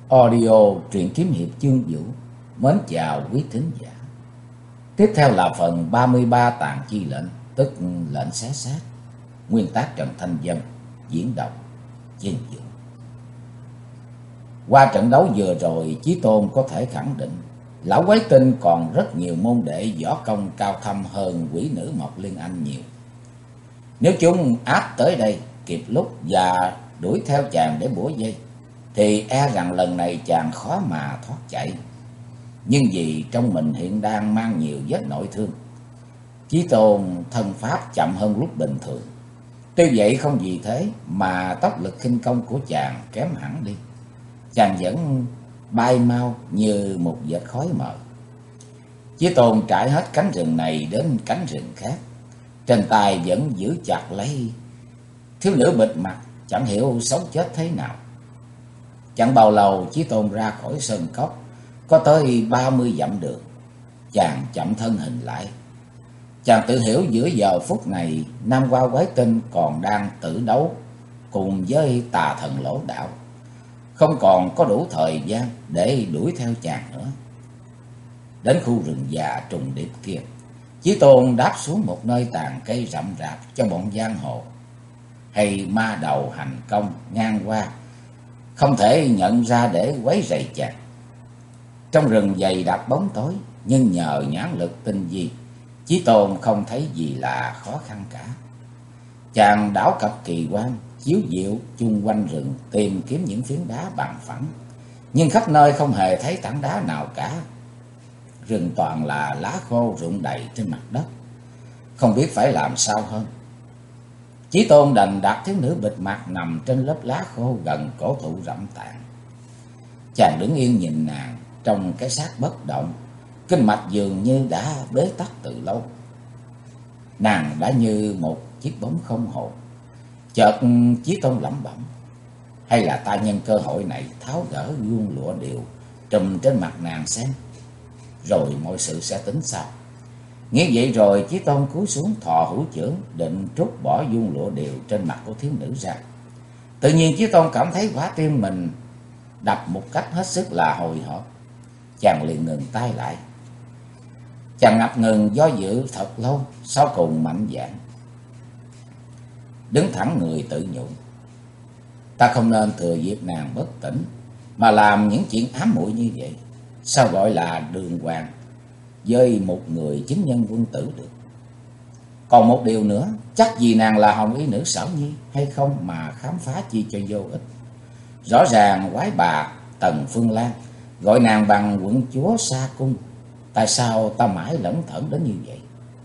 Audio truyện kiếm hiệp chương vũ. Mến chào quý thính giả. Tiếp theo là phần 33 tàn chi lệnh, tức lệnh xé xác. Nguyên tác Trần Thanh Vân, diễn đọc chương vũ. Qua trận đấu vừa rồi, Chí Tôn có thể khẳng định lão quái tinh còn rất nhiều môn đệ võ công cao thâm hơn quỷ nữ Mộc Liên Anh nhiều. Nếu chúng áp tới đây kịp lúc và đuổi theo chàng để bủa vây, thì e rằng lần này chàng khó mà thoát chạy. Nhưng vì trong mình hiện đang mang nhiều vết nội thương, Chí Tôn thân pháp chậm hơn lúc bình thường. Tuy vậy không vì thế mà tốc lực khinh công của chàng kém hẳn đi. Chàng vẫn bay mau như một vệt khói mờ. Chí Tôn trải hết cánh rừng này đến cánh rừng khác, trên tay vẫn giữ chặt lấy thiếu nữ bịt mặt, chẳng hiểu sống chết thế nào. Chẳng bao lâu Chí Tôn ra khỏi sơn cốc, có tới 30 dặm đường. Chàng chậm thân hình lại. Chàng tự hiểu giữa giờ phút này Nam Hoa Quái Tinh còn đang tử đấu cùng với tà thần Lỗ Đạo, không còn có đủ thời gian để đuổi theo chàng nữa. Đến khu rừng già trùng điệp kia, Chí Tôn đáp xuống một nơi tàn cây rậm rạp cho bọn giang hồ hay ma đầu hành công ngang qua không thể nhận ra để quấy rầy chàng. Trong rừng dày đặc bóng tối, nhưng nhờ nhãn lực tinh vi, Chí Tôn không thấy gì là khó khăn cả. Chàng đảo cặp kỳ quan, chiếu diệu chung quanh rừng tìm kiếm những phiến đá bằng phẳng, nhưng khắp nơi không hề thấy tảng đá nào cả. Rừng toàn là lá khô rụng đầy trên mặt đất, không biết phải làm sao hơn. Chí Tôn đành đặt thiếu nữ bịt mặt nằm trên lớp lá khô gần cổ thụ rậm tàn. Chàng đứng yên nhìn nàng trong cái xác bất động, kinh mạch dường như đã bế tắc từ lâu. Nàng đã như một chiếc bóng không hồn. Chợt Chí Tôn lẩm bẩm, hay là ta nhân cơ hội này tháo gỡ vuông lụa điều trùm trên mặt nàng xem, rồi mọi sự sẽ tính sau. Nghĩ vậy rồi Chí Tôn cúi xuống thò hữu chưởng định trút bỏ vuông lụa điều trên mặt của thiếu nữ ra. Tự nhiên Chí Tôn cảm thấy quả tim mình đập một cách hết sức là hồi hộp. Chàng liền ngừng tay lại. Chàng ngập ngừng do dự thật lâu, sau cùng mạnh dạn đứng thẳng người tự nhủ, ta không nên thừa dịp nàng bất tỉnh mà làm những chuyện ám muội như vậy. Sao gọi là đường hoàng với một người chính nhân quân tử được. Còn một điều nữa, chắc gì nàng là hồng y nữ xảo nhi hay không mà khám phá chi cho vô ích. Rõ ràng quái bà Tần Phương Lan gọi nàng bằng quận chúa Sa Cung, tại sao ta mãi lẩn thẩn đến như vậy?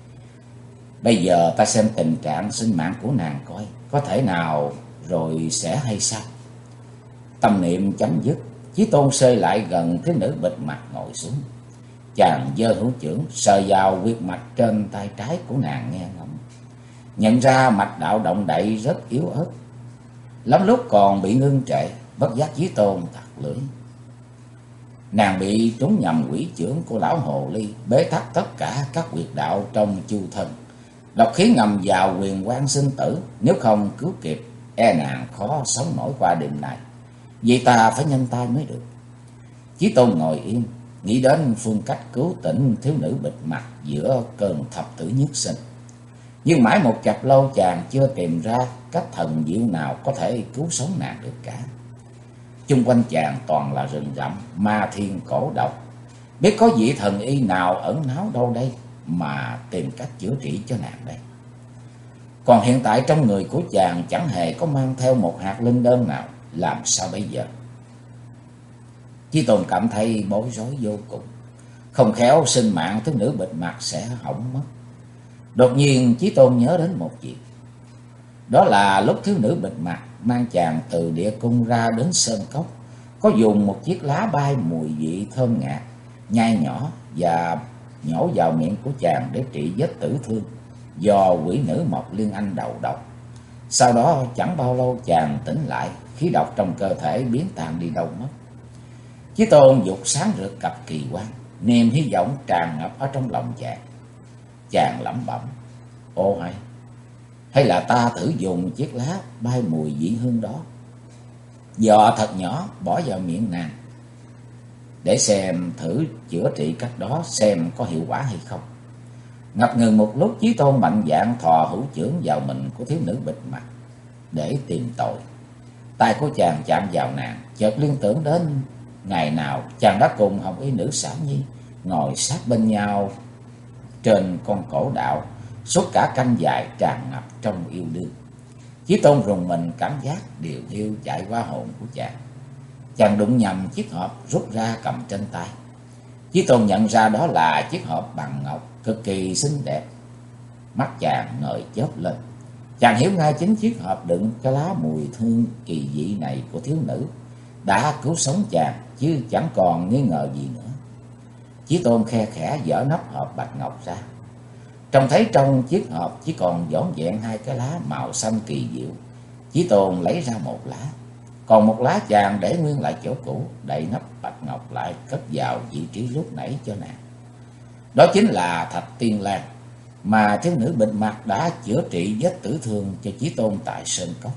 Bây giờ ta xem tình trạng sinh mạng của nàng coi, có thể nào rồi sẽ hay sao? Tâm niệm chấm dứt, Chí Tôn xơi lại gần thiếu nữ bịt mặt ngồi xuống. Chàng giơ hữu chưởng sờ vào huyệt mạch trên tay trái của nàng nghe ngóng, nhận ra mạch đạo động đậy rất yếu ớt, lắm lúc còn bị ngưng trệ. Bất giác Chí Tôn thật lưỡi. Nàng bị trúng nhầm quỷ chưởng của lão hồ ly, bế tắc tất cả các huyệt đạo trong chu thân, độc khí ngầm vào huyền quan sinh tử. Nếu không cứu kịp, e nàng khó sống nổi qua đêm này. Vì ta phải nhanh tay mới được. Chí Tôn ngồi yên, nghĩ đến phương cách cứu tỉnh thiếu nữ bịt mặt giữa cơn thập tử nhất sinh. Nhưng mãi một chập lâu chàng chưa tìm ra cách thần diệu nào có thể cứu sống nàng được cả. Chung quanh chàng toàn là rừng rậm, ma thiên cổ độc. Biết có vị thần y nào ẩn náu đâu đây mà tìm cách chữa trị cho nàng đây. Còn hiện tại trong người của chàng chẳng hề có mang theo một hạt linh đơn nào, làm sao bây giờ? Chí Tôn cảm thấy bối rối vô cùng. Không khéo sinh mạng thiếu nữ bịt mặt sẽ hỏng mất. Đột nhiên Chí Tôn nhớ đến một việc. Đó là lúc thiếu nữ bịt mặt mang chàng từ địa cung ra đến sơn cốc, có dùng một chiếc lá bay mùi vị thơm ngạt, nhai nhỏ và nhổ vào miệng của chàng để trị vết tử thương do quỷ nữ Mộc Liên Anh đầu độc. Sau đó chẳng bao lâu chàng tỉnh lại, khí độc trong cơ thể biến tan đi đâu mất. Chí Tôn dục sáng rực cặp kỳ quan, niềm hy vọng tràn ngập ở trong lòng chàng. Chàng lẩm bẩm, ô hay là ta thử dùng chiếc lá bay mùi vị hương đó, giò thật nhỏ bỏ vào miệng nàng, để xem thử chữa trị cách đó xem có hiệu quả hay không. Ngập ngừng một lúc, Chí Tôn mạnh dạn thò hữu chưởng vào mình của thiếu nữ bịt mặt để tìm tội. Tay của chàng chạm vào nàng, chợt liên tưởng đến ngày nào chàng đã cùng Hồng Y nữ Xảo Nhi ngồi sát bên nhau trên con cổ đạo suốt cả canh dài tràn ngập trong yêu đương. Chí Tôn rùng mình, cảm giác điều hiu chạy qua hồn của chàng. Chàng đụng nhầm chiếc hộp rút ra cầm trên tay. Chí Tôn nhận ra đó là chiếc hộp bằng ngọc cực kỳ xinh đẹp. Mắt chàng ngời chớp lên. Chàng hiểu ngay chính chiếc hộp đựng cái lá mùi hương kỳ dị này của thiếu nữ đã cứu sống chàng, chứ chẳng còn nghi ngờ gì nữa. Chí Tôn khe khẽ dở nắp hộp bạch ngọc ra. Trông thấy trong chiếc hộp chỉ còn vỏn vẹn hai cái lá màu xanh kỳ diệu. Chí Tôn lấy ra một lá, còn một lá chàng để nguyên lại chỗ cũ, đậy nắp bạch ngọc lại, cất vào vị trí lúc nãy cho nàng. Đó chính là Thạch Tiên Lan mà thiếu nữ bịt mặt đã chữa trị vết tử thương cho Chí Tôn tại Sơn Cốc.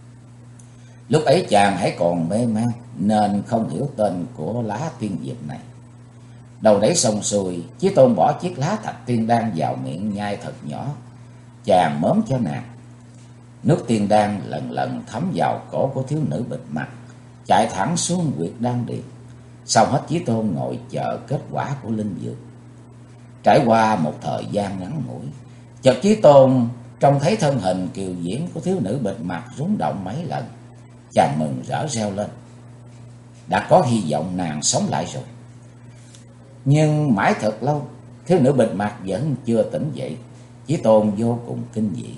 Lúc ấy chàng hãy còn mê man nên không hiểu tên của lá tiên diệp này. Đầu đẩy xong xuôi, Chí Tôn bỏ chiếc lá Thạch Tiên Đan vào miệng nhai thật nhỏ. Chàng mớm cho nàng. Nước tiên đan lần lần thấm vào cổ của thiếu nữ bịt mặt, chạy thẳng xuống huyệt đan điền. Xong hết, Chí Tôn ngồi chờ kết quả của linh dược. Trải qua một thời gian ngắn ngủi, chợt Chí Tôn trông thấy thân hình kiều diễm của thiếu nữ bịt mặt rung động mấy lần. Chàng mừng rỡ reo lên. Đã có hy vọng nàng sống lại rồi. Nhưng mãi thật lâu, thiếu nữ bịt mặt vẫn chưa tỉnh dậy. Chí Tôn vô cùng kinh dị.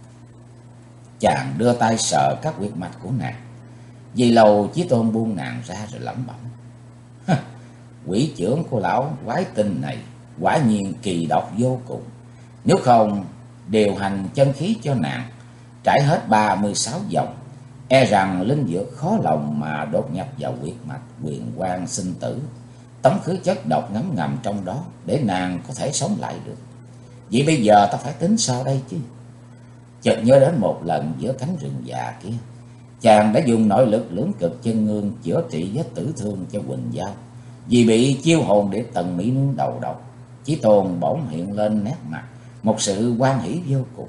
Chàng đưa tay sờ các huyệt mạch của nàng. Vì lâu, Chí Tôn buông nàng ra rồi lẩm bẩm. Quỷ chưởng của lão quái tinh này quả nhiên kỳ độc vô cùng. Nếu không điều hành chân khí cho nàng trải hết 36 vòng, e rằng linh dược khó lòng mà đột nhập vào huyệt mạch huyền quang sinh tử, tống khứ chất độc ngấm ngầm trong đó để nàng có thể sống lại được. Vậy bây giờ ta phải tính sao đây chứ? Chợt nhớ đến một lần giữa cánh rừng già kia, chàng đã dùng nội lực lưỡng cực chân ngương chữa trị vết tử thương cho Quỳnh Giao. Vì bị chiêu hồn để tần mỹ nương đầu độc, Chí Tôn bỗng hiện lên nét mặt một sự hoan hỷ vô cùng.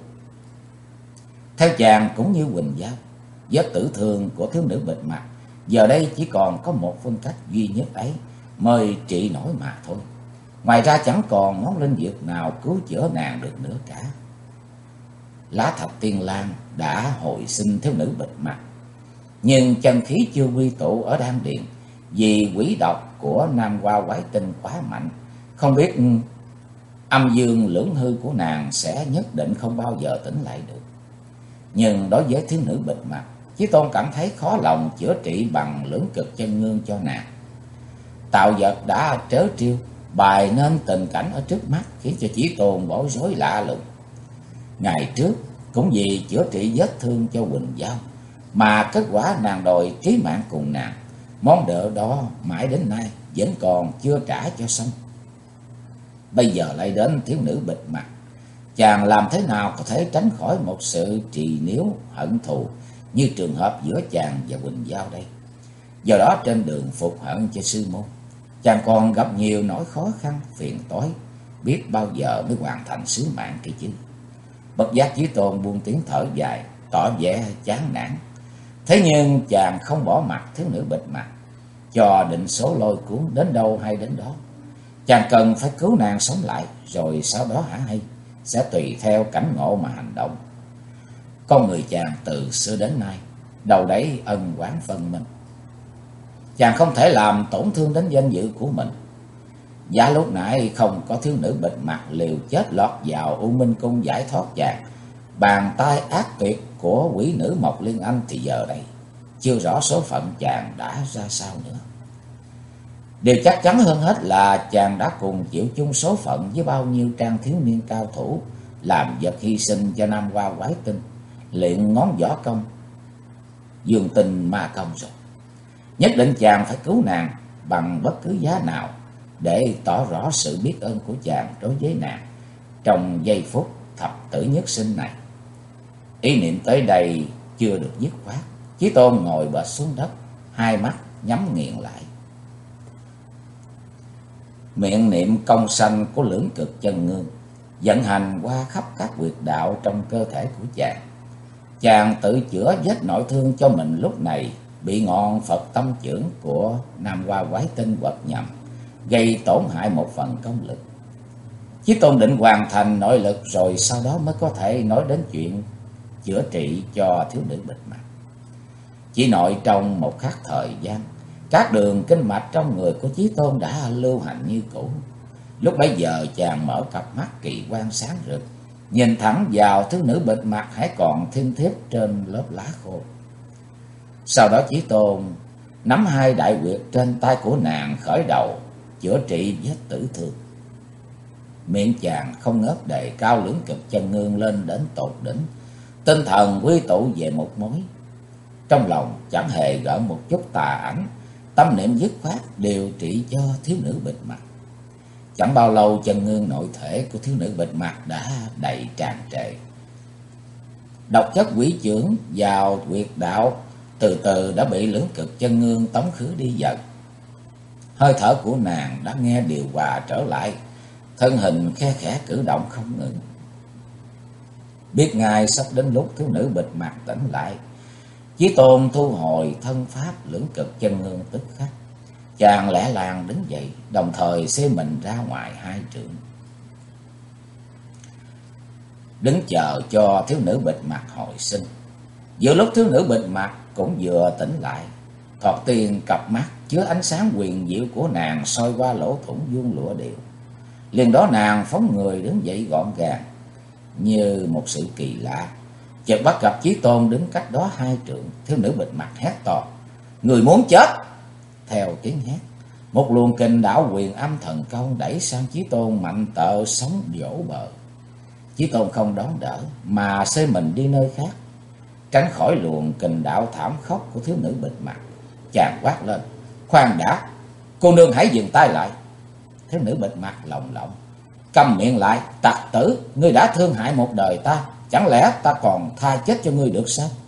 Theo chàng cũng như Quỳnh Giao, vết tử thương của thiếu nữ bịt mặt giờ đây chỉ còn có một phương cách duy nhất ấy mới trị nổi mà thôi. Ngoài ra chẳng còn món linh dược nào cứu chữa nàng được nữa cả. Lá Thạch Tiên Lan đã hồi sinh thiếu nữ bịt mặt, nhưng chân khí chưa quy tụ ở đan điền, vì quỷ độc của Nam Hoa quái tinh quá mạnh. Không biết âm dương lưỡng hư của nàng sẽ nhất định không bao giờ tỉnh lại được. Nhưng đối với thiếu nữ bịt mặt, Chí Tôn cảm thấy khó lòng chữa trị bằng lưỡng cực chân ngương cho nàng. Tạo vật đã trớ trêu bày nên tình cảnh ở trước mắt, khiến cho Chí Tôn bối rối lạ lùng. Ngày trước cũng vì chữa trị vết thương cho Quỳnh Giao mà kết quả nàng đòi trí mạng cùng nàng. Món nợ đó mãi đến nay vẫn còn chưa trả cho xong. Bây giờ lại đến thiếu nữ bịt mặt, chàng làm thế nào có thể tránh khỏi một sự trì níu hận thù như trường hợp giữa chàng và Quỳnh Giao đây? Do đó trên đường phục hận cho sư môn, chàng còn gặp nhiều nỗi khó khăn phiền toái, biết bao giờ mới hoàn thành sứ mạng kia chứ. Bất giác Chí Tôn buông tiếng thở dài, tỏ vẻ chán nản. Thế nhưng chàng không bỏ mặc thiếu nữ bịt mặt, cho định số lôi cuốn đến đâu hay đến đó. Chàng cần phải cứu nàng sống lại, rồi sau đó hả hay sẽ tùy theo cảnh ngộ mà hành động. Con người chàng từ xưa đến nay đầu đẩy ân oán phân minh. Chàng không thể làm tổn thương đến danh dự của mình. Giá lúc nãy không có thiếu nữ bịt mặt liều chết lọt vào U Minh Cung giải thoát chàng, bàn tay ác tuyệt của quỷ nữ Mộc Liên Anh, thì giờ đây chưa rõ số phận chàng đã ra sao nữa. Điều chắc chắn hơn hết là chàng đã cùng chịu chung số phận với bao nhiêu trang thiếu niên cao thủ làm vật hy sinh cho Nam Hoa quái tinh, luyện ngón võ công dương tình ma công rồi. Nhất định chàng phải cứu nàng bằng bất cứ giá nào để tỏ rõ sự biết ơn của chàng đối với nàng trong giây phút thập tử nhất sinh này. Ý niệm tới đây chưa được dứt khoát, Chí Tôn ngồi bệt xuống đất, hai mắt nhắm nghiền lại. miệng niệm công sanh của lưỡng cực chân ngương, vận hành qua khắp các huyệt đạo trong cơ thể của chàng. Chàng tự chữa vết nội thương cho mình lúc này bị ngọn Phật tâm chưởng của Nam Hoa Quái Tinh quật nhầm, gây tổn hại một phần công lực. Chí Tôn định hoàn thành nội lực rồi sau đó mới có thể nói đến chuyện chữa trị cho thiếu nữ bịt mặt. Chỉ nội trong một khắc thời gian, các đường kinh mạch trong người của Chí Tôn đã lưu hành như cũ. Lúc bấy giờ chàng mở cặp mắt kỳ quan sáng rực, nhìn thẳng vào thiếu nữ bịt mặt hãy còn thiêm thiếp trên lớp lá khô. Sau đó Chí Tôn nắm hai đại huyệt trên tay của nàng khởi đầu chữa trị vết tử thương. Miệng chàng không ngớt đề cao lưỡng cực chân ngương lên đến tột đỉnh, tinh thần quy tụ về một mối. Trong lòng chẳng hề gợn một chút tà ảnh, tâm niệm dứt khoát điều trị cho thiếu nữ bịt mặt. Chẳng bao lâu chân ngương nội thể của thiếu nữ bịt mặt đã đầy tràn trề. Độc chất quỷ chưởng vào huyệt đạo từ từ đã bị lưỡng cực chân ngương tống khứ đi dần. Hơi thở của nàng đã nghe điều hòa trở lại, thân hình khe khẽ cử động không ngừng. Biết ngay sắp đến lúc thiếu nữ bịt mặt tỉnh lại, Chí Tôn thu hồi thân pháp lưỡng cực chân ngương tức khắc. Chàng lẻ làng đứng dậy, đồng thời xê mình ra ngoài hai trượng, đứng chờ cho thiếu nữ bịt mặt hồi sinh. Giữa lúc thiếu nữ bịt mặt cũng vừa tỉnh lại, thoạt tiên cặp mắt chứa ánh sáng huyền diệu của nàng soi qua lỗ thủng vuông lụa điệu. Liền đó nàng phóng người đứng dậy gọn gàng như một sự kỳ lạ. Chợt bắt gặp Chí Tôn đứng cách đó hai trượng. Thiếu nữ bịt mặt hét to: "Người muốn chết!" Theo tiếng hét, một luồng kình đảo huyền âm thần công đẩy sang Chí Tôn mạnh tợ sóng vỗ bờ. Chí Tôn không đón đỡ mà xê mình đi nơi khác, tránh khỏi luồng kình đạo thảm khốc của thiếu nữ bịt mặt. Chàng quát lên: "Khoan đã, cô nương hãy dừng tay lại!" Thiếu nữ bịt mặt lồng lộng: "Câm miệng lại, tặc tử! Ngươi đã thương hại một đời ta, chẳng lẽ ta còn tha chết cho ngươi được sao?"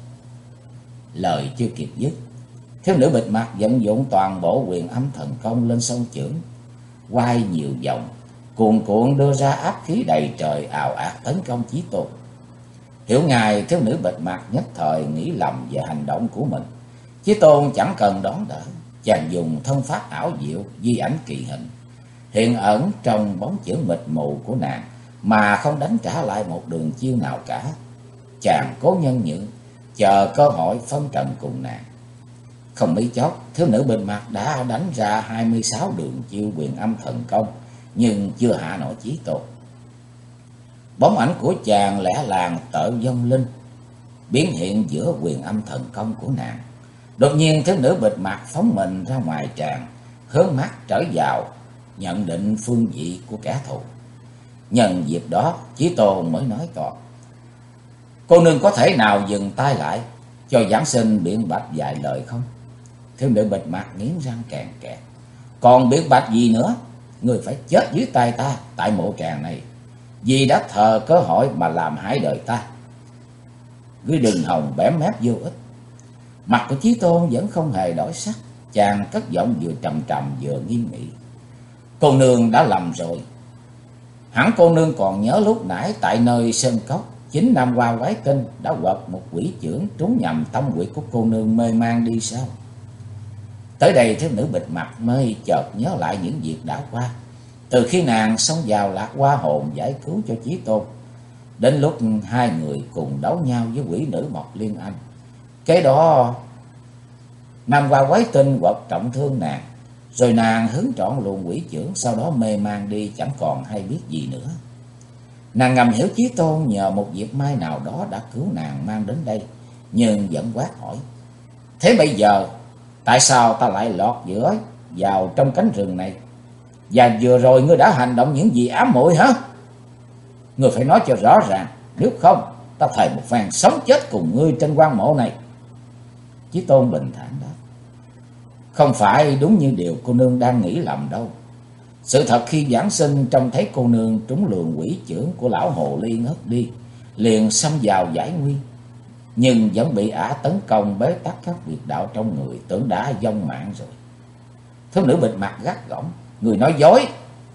Lời chưa kịp dứt, thiếu nữ bịt mặt vận dụng toàn bộ huyền âm thần công lên song chưởng, quay nhiều vòng, cuồn cuộn đưa ra áp khí đầy trời ào ạt tấn công Chí Tôn. Hiểu ngài thiếu nữ bịt mặt nhất thời nghĩ lầm về hành động của mình. Chí Tôn chẳng cần đón đỡ, chàng dùng thân pháp ảo diệu di ảnh kỳ hình, hiện ẩn trong bóng chưởng mịt mù của nàng mà không đánh trả lại một đường chiêu nào cả. Chàng cố nhân nhượng, chờ cơ hội phân trận cùng nàng. Không mấy chốc, thiếu nữ bịt mặt đã đánh ra 26 đường chiêu huyền âm thần công, nhưng chưa hạ nổi Chí Tôn. Bóng ảnh của chàng lẻ làng tợ vong linh, biến hiện giữa huyền âm thần công của nàng. Đột nhiên thiếu nữ bịt mặt phóng mình ra ngoài tràng, hướng mắt trở vào, nhận định phương vị của kẻ thù. Nhân dịp đó, Chí Tôn mới nói to: "Cô nương có thể nào dừng tay lại, cho giảng sinh biện bạch vài lời không?" Thiếu nữ bịt mặt nghiến răng kèn kẹt: "Còn biện bạch gì nữa? Người phải chết dưới tay ta tại mộ tràng này, vì đã thờ cơ hội mà làm hại đời ta. Ngươi đừng hòng bẻm mép vô ích." Mặt của Chí Tôn vẫn không hề đổi sắc, chàng cất giọng vừa trầm trầm vừa nghiêm nghị: "Cô nương đã lầm rồi. Hẳn cô nương còn nhớ lúc nãy tại nơi sơn cốc, chính Nam Hoa Quái Tinh đã quật một quỷ chưởng trúng nhầm tâm huyệt của cô nương mê man đi sao?" Tới đây thiếu nữ bịt mặt mới chợt nhớ lại những việc đã qua, từ khi nàng xông vào Lạc Hoa hồn giải cứu cho Chí Tôn, đến lúc hai người cùng đấu nhau với quỷ nữ Mộc Liên Anh. Kế đó Nam Hoa Quái Tinh quật trọng thương nàng, rồi nàng hứng trọn luồng quỷ chưởng, sau đó mê man đi chẳng còn hay biết gì nữa. Nàng ngầm hiểu Chí Tôn nhờ một việc may nào đó đã cứu nàng mang đến đây, nhưng vẫn quát hỏi: "Thế bây giờ tại sao ta lại lọt giữa vào trong cánh rừng này? Và vừa rồi ngươi đã hành động những gì ám muội hả? Ngươi phải nói cho rõ ràng, nếu không ta thề một phen sống chết cùng ngươi trên quan mộ này." Chí Tôn bình thản đáp: "Không phải đúng như điều cô nương đang nghĩ lầm đâu. Sự thật khi giảng sinh trông thấy cô nương trúng luồng quỷ chưởng của lão hồ ly ngất đi, liền xông vào giải nguy, nhưng vẫn bị ả tấn công bế tắc các huyệt đạo trong người, tưởng đã vong mạng rồi." Thiếu nữ bịt mặt gắt gỏng: "Người nói dối,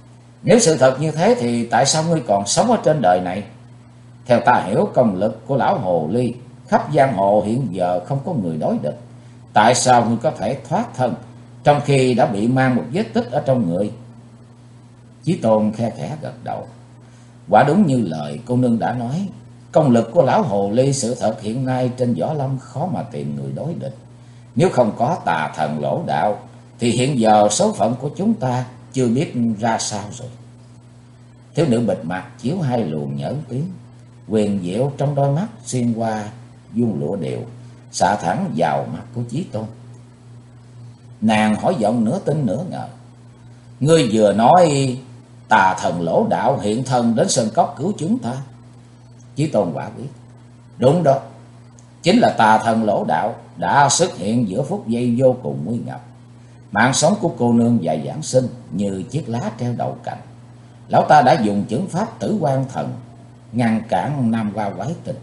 Nếu sự thật như thế thì tại sao ngươi còn sống ở trên đời này? Theo ta hiểu, công lực của lão hồ ly khắp giang hồ hiện giờ không có người đối địch. Tại sao ngươi có thể thoát thân trong khi đã bị mang một vết tích ở trong người? Chí Tôn khe khẽ gật đầu. Quả đúng như lời cô nương đã nói, công lực của lão hồ ly sự thật hiện nay trên võ lâm khó mà tìm người đối địch. Nếu không có tà thần Lỗ Đạo thì hiện giờ số phận của chúng ta chưa biết ra sao rồi. Thiếu nữ bịt mặt chiếu hai luồng nhẫn tuyến huyền diệu trong đôi mắt xuyên qua vuông lụa đều, xạ thẳng vào mặt của Chí Tôn. Nàng hỏi giọng nửa tin nửa ngờ: ngươi vừa nói tà thần Lỗ Đạo hiện thân đến sơn cốc cứu chúng ta? Chí Tôn quả quyết: đúng đó, chính là tà thần Lỗ Đạo đã xuất hiện giữa phút giây vô cùng nguy ngập. Mạng sống của cô nương và giảng sinh như chiếc lá treo đầu cành. Lão ta đã dùng chưởng pháp Tử Quan Thần ngăn cản Nam Hoa quái tình.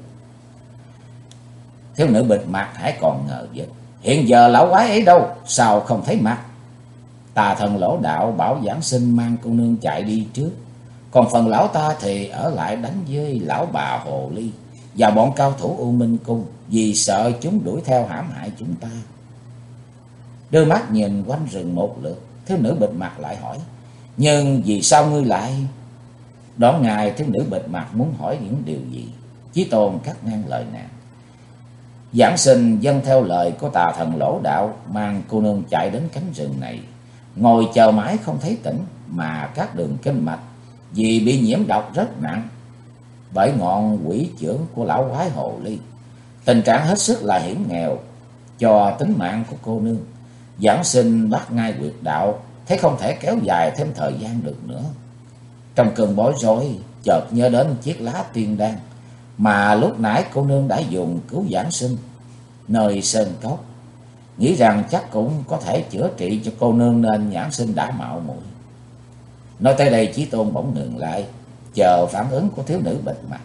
Thiếu nữ bịt mặt hãy còn ngờ vực: hiện giờ lão quái ấy đâu, sao không thấy mặt? Tà thần Lỗ Đạo bảo giảng sinh mang cô nương chạy đi trước, còn phần lão ta thì ở lại đánh với lão bà hồ ly và bọn cao thủ U Minh Cung, vì sợ chúng đuổi theo hãm hại chúng ta. Đưa mắt nhìn quanh rừng một lượt, thiếu nữ bịt mặt lại hỏi: nhưng vì sao ngươi lại... Đoạn ngài thiếu nữ bịt mặt muốn hỏi những điều gì, Chí Tôn cắt ngang lời nàng. Giảng sinh dâng theo lời của tà thần Lỗ Đạo mang cô nương chạy đến cánh rừng này, ngồi chờ mãi không thấy tỉnh, mà các đường kinh mạch vì bị nhiễm độc rất nặng bởi ngọn quỷ chưởng của lão quái hồ ly. Tình trạng hết sức là hiểm nghèo cho tính mạng của cô nương. Giảng sinh bắt ngay huyệt đạo, thấy không thể kéo dài thêm thời gian được nữa. Trong cơn bối rối, chợt nhớ đến chiếc lá tiên đan mà lúc nãy cô nương đã dùng cứu giảng sinh nơi sơn cốc, nghĩ rằng chắc cũng có thể chữa trị cho cô nương, nên giảng sinh đã mạo muội. Nói tới đây, Chí Tôn bỗng ngừng lại, chờ phản ứng của thiếu nữ bịt mặt.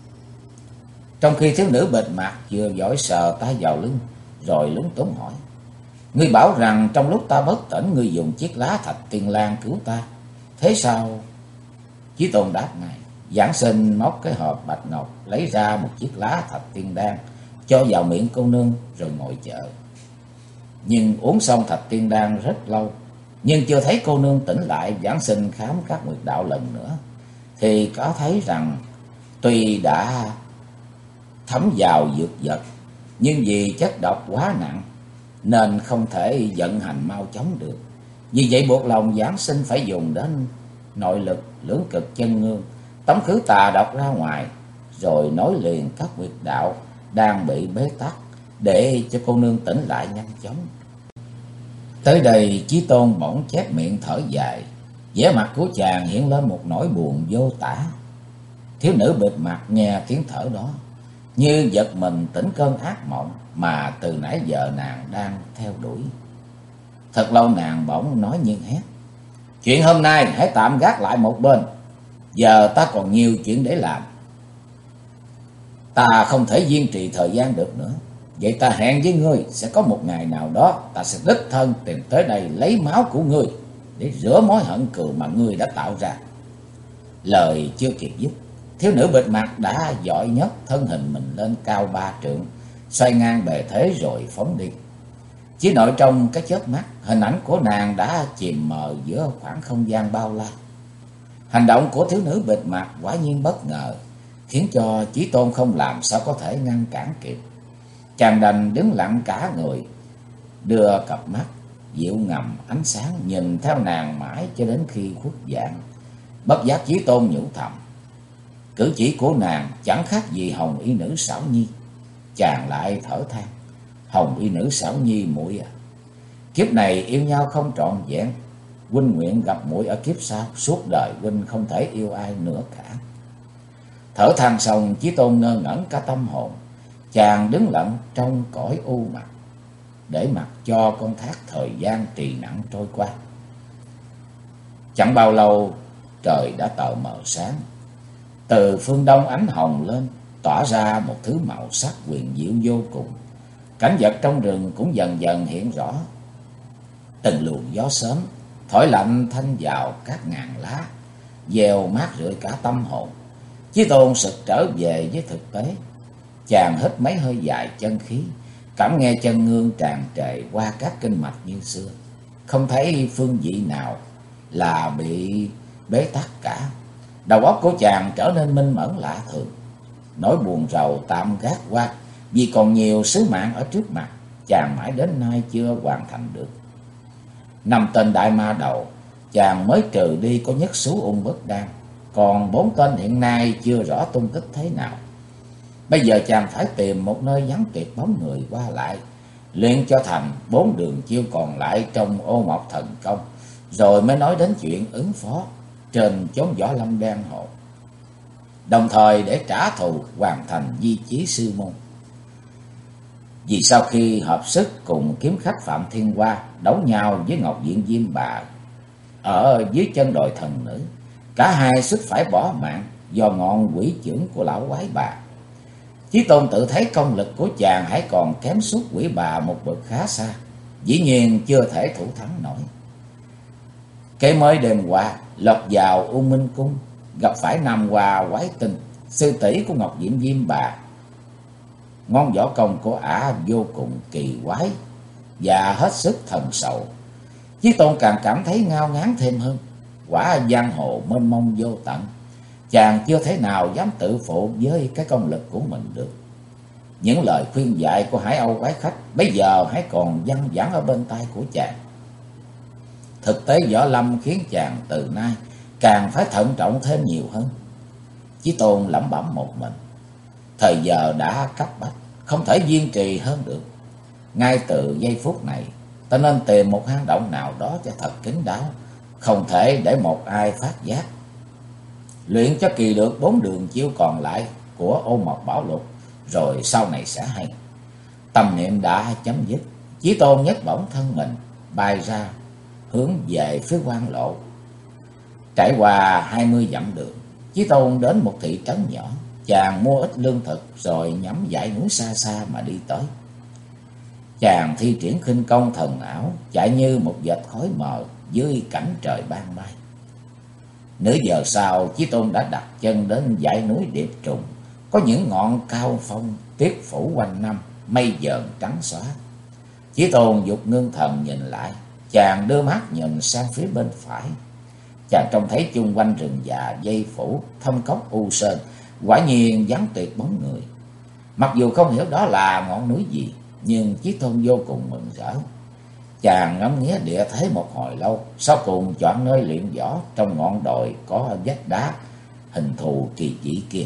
Trong khi thiếu nữ bịt mặt vừa vội sờ tay vào lưng, rồi lúng túng hỏi: ngươi bảo rằng trong lúc ta bất tỉnh, ngươi dùng chiếc lá Thạch Tiên Lan cứu ta, thế sao? Chí Tôn đáp ngay: giảng sinh móc cái hộp bạch ngọc, lấy ra một chiếc lá Thạch Tiên Đan, cho vào miệng cô nương rồi ngồi chờ. Nhưng uống xong Thạch Tiên Đan rất lâu, nhưng chưa thấy cô nương tỉnh lại. Giảng sinh khám các huyệt đạo lần nữa, thì có thấy rằng tuy đã thấm vào dược vật, nhưng vì chất độc quá nặng nên không thể vận hành mau chóng được. Vì vậy buộc lòng giảng sinh phải dùng đến nội lực lưỡng cực chân ngương, tống khứ tà độc ra ngoài, rồi nối liền các huyệt đạo đang bị bế tắc, để cho cô nương tỉnh lại nhanh chóng. Tới đây, Chí Tôn bỗng chép miệng thở dài, vẻ mặt của chàng hiện lên một nỗi buồn vô tả. Thiếu nữ bịt mặt nghe tiếng thở đó, như giật mình tỉnh cơn ác mộng mà từ nãy giờ nàng đang theo đuổi. Thật lâu nàng bỗng nói nhiên hét: chuyện hôm nay hãy tạm gác lại một bên, giờ ta còn nhiều chuyện để làm. Ta không thể kiên trì thời gian được nữa. Vậy ta hẹn với ngươi, sẽ có một ngày nào đó ta sẽ đích thân tìm tới đây lấy máu của ngươi để rửa mối hận cừu mà ngươi đã tạo ra. Lời chưa kịp dứt, thiếu nữ bịt mặt đã dội nhấc thân hình mình lên cao 3 trượng, xoay ngang bề thế rồi phóng đi. Chỉ nội trong cái chớp mắt, hình ảnh của nàng đã chìm mờ giữa khoảng không gian bao la. Hành động của thiếu nữ bịt mặt quả nhiên bất ngờ, khiến cho Chí Tôn không làm sao có thể ngăn cản kịp. Chàng đành đứng lặng cả người, đưa cặp mắt dịu ngầm ánh sáng nhìn theo nàng mãi cho đến khi khuất dạng. Bất giác Chí Tôn nhủ thầm: cử chỉ của nàng chẳng khác gì Hồng Y Nữ Xảo Nhi. Chàng lại thở than: Hồng Y Nữ Xảo Nhi muội à, kiếp này yêu nhau không trọn vẹn, huynh nguyện gặp muội ở kiếp sau, suốt đời huynh không thể yêu ai nữa cả. Thở than xong, Chí Tôn ngơ ngẩn cả tâm hồn. Chàng đứng lặng trong cõi u mặt, để mặc cho con thác thời gian trì nặng trôi qua. Chẳng bao lâu, trời đã tờ mờ sáng. Từ phương đông ánh hồng lên, tỏa ra một thứ màu sắc huyền diệu vô cùng. Cảnh vật trong rừng cũng dần dần hiện rõ. Từng luồng gió sớm thổi lạnh thanh vào các ngàn lá, gieo mát rượi cả tâm hồn. Chí Tôn sực trở về với thực tế. Chàng hít mấy hơi dài chân khí, cảm nghe chân ngương tràn trề qua các kinh mạch như xưa. Không thấy phương vị nào là bị bế tắc cả. Đầu óc của chàng trở nên minh mẫn lạ thường. Nỗi buồn rầu tạm gác qua, vì còn nhiều sứ mạng ở trước mặt, chàng mãi đến nay chưa hoàn thành được. 5 tên đại ma đầu, chàng mới trừ đi có nhất số ung bất đan, còn 4 tên hiện nay chưa rõ tung tích thế nào. Bây giờ chàng phải tìm một nơi vắng tuyệt bóng người qua lại, luyện cho thành 4 đường chiêu còn lại trong Ô Mộc Thần Công, rồi mới nói đến chuyện ứng phó trên chốn Võ Lâm Đen Hồ, đồng thời để trả thù hoàn thành di chí sư môn. Vì sau khi hợp sức cùng kiếm khách Phạm Thiên Hoa đấu nhau với Ngọc Diện Diêm Bà ở dưới chân đồi thần nữ, cả hai suýt phải bỏ mạng do ngọn quỷ chưởng của lão quái bà. Chí Tôn tự thấy công lực của chàng hãy còn kém suốt quỷ bà một bậc khá xa, dĩ nhiên chưa thể thủ thắng nổi. Cái mới đêm qua lọt vào U Minh Cung, gặp phải Nam Hoa Quái Tinh, sư tỷ của Ngọc Diễm Diêm Bà. Ngón võ công của ả vô cùng kỳ quái và hết sức thần sầu. Chí Tôn càng cảm thấy ngao ngán thêm hơn. Quả giang hồ mênh mông vô tận, chàng chưa thể nào dám tự phụ với cái công lực của mình được. Những lời khuyên dạy của Hải Âu quái khách bây giờ hãy còn văng vẳng ở bên tai của chàng. Thực tế võ lâm khiến chàng từ nay càng phải thận trọng thêm nhiều hơn. Chí Tôn lẩm bẩm một mình. Thời giờ đã cấp bách, không thể kiên trì hơn được. Ngay từ giây phút này, ta nên tìm một hang động nào đó cho thật kín đáo, không thể để một ai phát giác. Luyện cho kỳ được 4 đường chiêu còn lại của Ô Mộc Bảo Lục, rồi sau này sẽ hay. Tâm niệm đã chấm dứt, Chí Tôn nhấc bổng thân mình bay ra hướng về phía Quan Lộ. Trải qua 20 dặm đường, Chí Tôn đến một thị trấn nhỏ. Chàng mua ít lương thực rồi nhắm dãy núi xa xa mà đi tới. Chàng thi triển khinh công thần ảo, chạy như một vệt khói mờ dưới cảnh trời ban mai. Nửa giờ sau, Chí Tôn đã đặt chân đến dãy núi Điệp Trùng, có những ngọn cao phong tuyết phủ quanh năm, mây dợn trắng xóa. Chí Tôn dục ngưng thần nhìn lại, chàng đưa mắt nhìn sang phía bên phải. Chàng trông thấy chung quanh rừng già dây phủ, thâm cốc u sơn, quả nhiên vắng tuyệt bóng người. Mặc dù không hiểu đó là ngọn núi gì, nhưng Chí Tôn vô cùng mừng rỡ. Chàng ngắm nghía địa thế một hồi lâu, sau cùng chọn nơi luyện võ trong ngọn đồi có vách đá hình thù kỳ dị kia.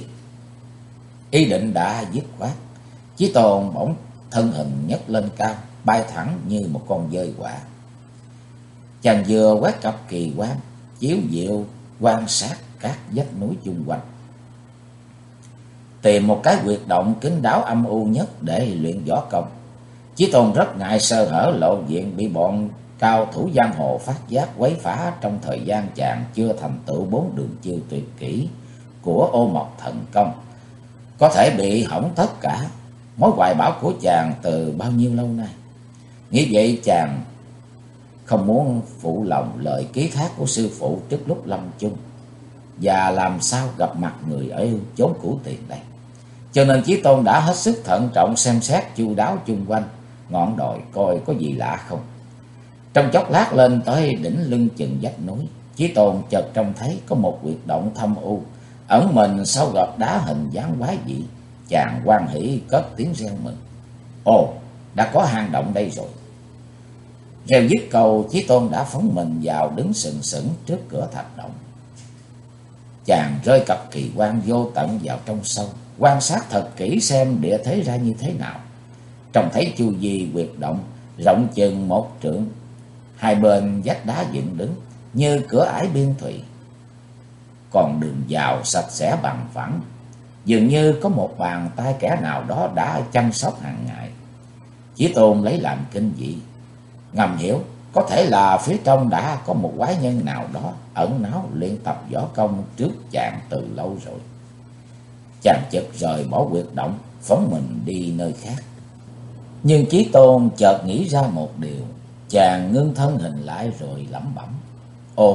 Ý định đã dứt khoát, Chí Tôn bỗng thân hình nhấc lên cao, bay thẳng như một con dơi quạ. Chàng vừa quét cặp kỳ quan, chiếu diệu quan sát các vách núi chung quanh, tìm một cái huyệt động kín đáo âm u nhất để luyện võ công. Chí Tôn rất ngại sơ hở lộ diện bị bọn cao thủ giang hồ phát giác quấy phá trong thời gian chàng chưa thành tựu 4 đường chiêu tuyệt kỹ của Ô Mộc Thần Công. Có thể bị hỏng tất cả mối hoài bão của chàng từ bao nhiêu lâu nay. Nghĩ vậy chàng không muốn phụ lòng lời ký thác của sư phụ trước lúc lâm chung, và làm sao gặp mặt người ở chốn cũ tiền đây. Cho nên Chí Tôn đã hết sức thận trọng xem xét chu đáo chung quanh ngọn đồi coi có gì lạ không. Trong chốc lát lên tới đỉnh lưng chừng vách núi, Chí Tôn chợt trông thấy có một huyệt động thâm u ẩn mình sau gợt đá hình dáng quái dị. Chàng hoan hỉ cất tiếng reo mừng. Ồ, đã có hang động đây rồi. Reo dứt câu, Chí Tôn đã phóng mình vào đứng sừng sững trước cửa thạch động. Chàng rơi cặp kỳ quan vô tận vào trong sâu, quan sát thật kỹ xem địa thế ra như thế nào. Trông thấy chu vi huyệt động rộng chừng 1 trượng, hai bên vách đá dựng đứng như cửa ải biên thùy, còn đường vào sạch sẽ bằng phẳng, dường như có một bàn tay kẻ nào đó đã chăm sóc hàng ngày. Chí Tôn lấy làm kinh dị, ngầm hiểu có thể là phía trong đã có một quái nhân nào đó ẩn náu luyện tập võ công trước chàng từ lâu rồi. Chàng chợt rời bỏ huyệt động, phóng mình đi nơi khác. Nhưng Chí Tôn chợt nghĩ ra một điều. Chàng ngưng thân hình lại rồi lẩm bẩm. Ồ,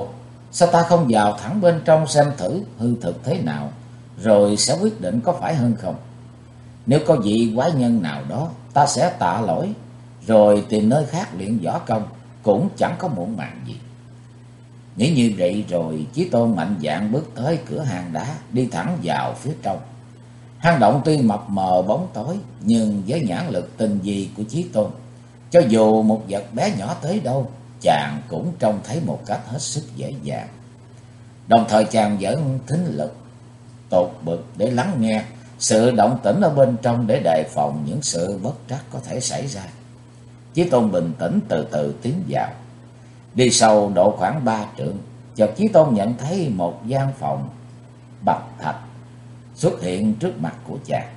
Sao ta không vào thẳng bên trong xem thử hư thực thế nào, rồi sẽ quyết định có phải hơn không? Nếu có vị quái nhân nào đó, ta sẽ tạ lỗi, rồi tìm nơi khác luyện võ công, cũng chẳng có muộn màng gì. Nghĩ như vậy rồi, Chí Tôn mạnh dạn bước tới cửa hang đá, đi thẳng vào phía trong. Hang động tuy mập mờ bóng tối, nhưng với nhãn lực tinh vi của Chí Tôn, cho dù một vật bé nhỏ tới đâu, chàng cũng trông thấy một cách hết sức dễ dàng. Đồng thời chàng vẫn thính lực tột bực để lắng nghe sự động tĩnh ở bên trong, để đề phòng những sự bất trắc có thể xảy ra. Chí Tôn bình tĩnh từ từ tiến vào. Đi sâu độ khoảng 3 trượng, chợt Chí Tôn nhận thấy một gian phòng bạch thạch xuất hiện trước mặt của chàng.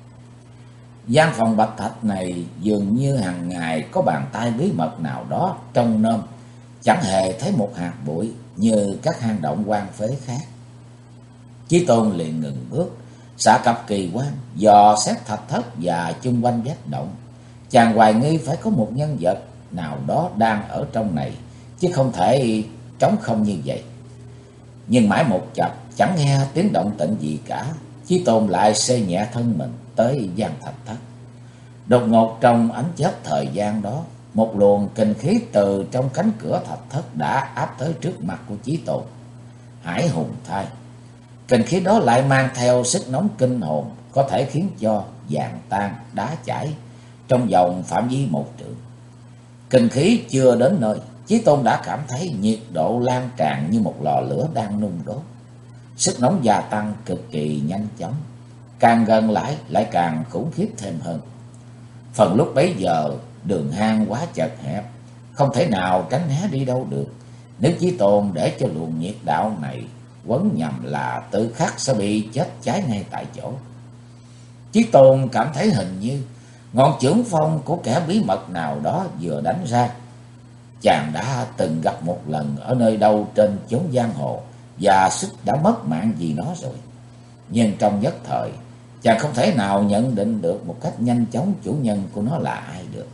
Gian phòng bạch thạch này dường như hàng ngày có bàn tay bí mật nào đó trông nom, chẳng hề thấy một hạt bụi như các hang động hoang phế khác. Chí Tôn liền ngừng bước, xạ cặp kỳ quan dò xét thạch thất và chung quanh vách động. Chàng hoài nghi phải có một nhân vật nào đó đang ở trong này, chứ không thể trống không như vậy. Nhưng mãi một chập chẳng nghe tiếng động tĩnh gì cả. Chí Tôn lại xê nhẹ thân mình tới gian thạch thất. Đột ngột trong ánh chớp thời gian đó, một luồng kinh khí từ trong cánh cửa thạch thất đã áp tới trước mặt của Chí Tôn. Hải hùng thay, kinh khí đó lại mang theo sức nóng kinh hồn, có thể khiến cho vàng tan đá chảy trong vòng phạm vi 1 trượng. Kinh khí chưa đến nơi, Chí Tôn đã cảm thấy nhiệt độ lan tràn như một lò lửa đang nung đốt. Sức nóng gia tăng cực kỳ nhanh chóng, càng gần lại càng khủng khiếp thêm hơn. Phần lúc bấy giờ đường hang quá chật hẹp, không thể nào tránh né đi đâu được. Nếu Chí Tôn để cho luồng nhiệt đạo này quấn nhầm là tự khắc sẽ bị chết cháy ngay tại chỗ. Chí Tôn cảm thấy hình như ngọn chưởng phong của kẻ bí mật nào đó vừa đánh ra. Chàng đã từng gặp một lần ở nơi đâu trên chốn giang hồ, và suýt đã mất mạng vì nó rồi. Nhưng trong nhất thời, chàng không thể nào nhận định được một cách nhanh chóng chủ nhân của nó là ai được.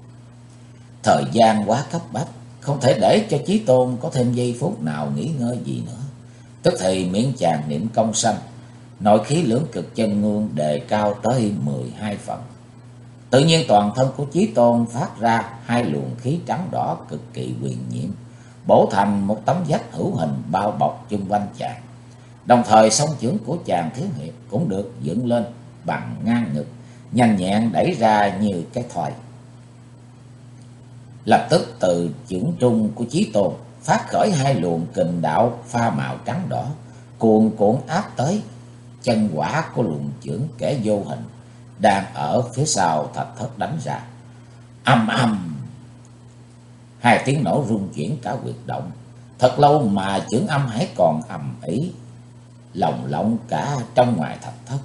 Thời gian quá cấp bách, không thể để cho Chí Tôn có thêm giây phút nào nghỉ ngơi gì nữa. Tức thì miệng chàng niệm công sanh, nội khí lưỡng cực chân ngương đề cao tới 12 phần. Tự nhiên toàn thân của Chí Tôn phát ra 2 luồng khí trắng đỏ cực kỳ huyền nhiệm, bổ thành một tấm vách hữu hình bao bọc chung quanh chàng. Đồng thời song chưởng của chàng thiếu hiệp cũng được dựng lên bằng ngang ngực, nhanh nhẹn đẩy ra như cái thoi. Lập tức từ chưởng trung của Chí Tôn phát khởi 2 luồng kình đạo pha màu trắng đỏ, cuồn cuộn áp tới chân quả của luồng chưởng kẻ vô hình đang ở phía sau thạch thất đánh ra. Ầm ầm, 2 tiếng nổ rung chuyển cả huyệt động. Thật lâu mà chưởng âm hãy còn ầm ĩ lồng lộng cả trong ngoài thạch thất.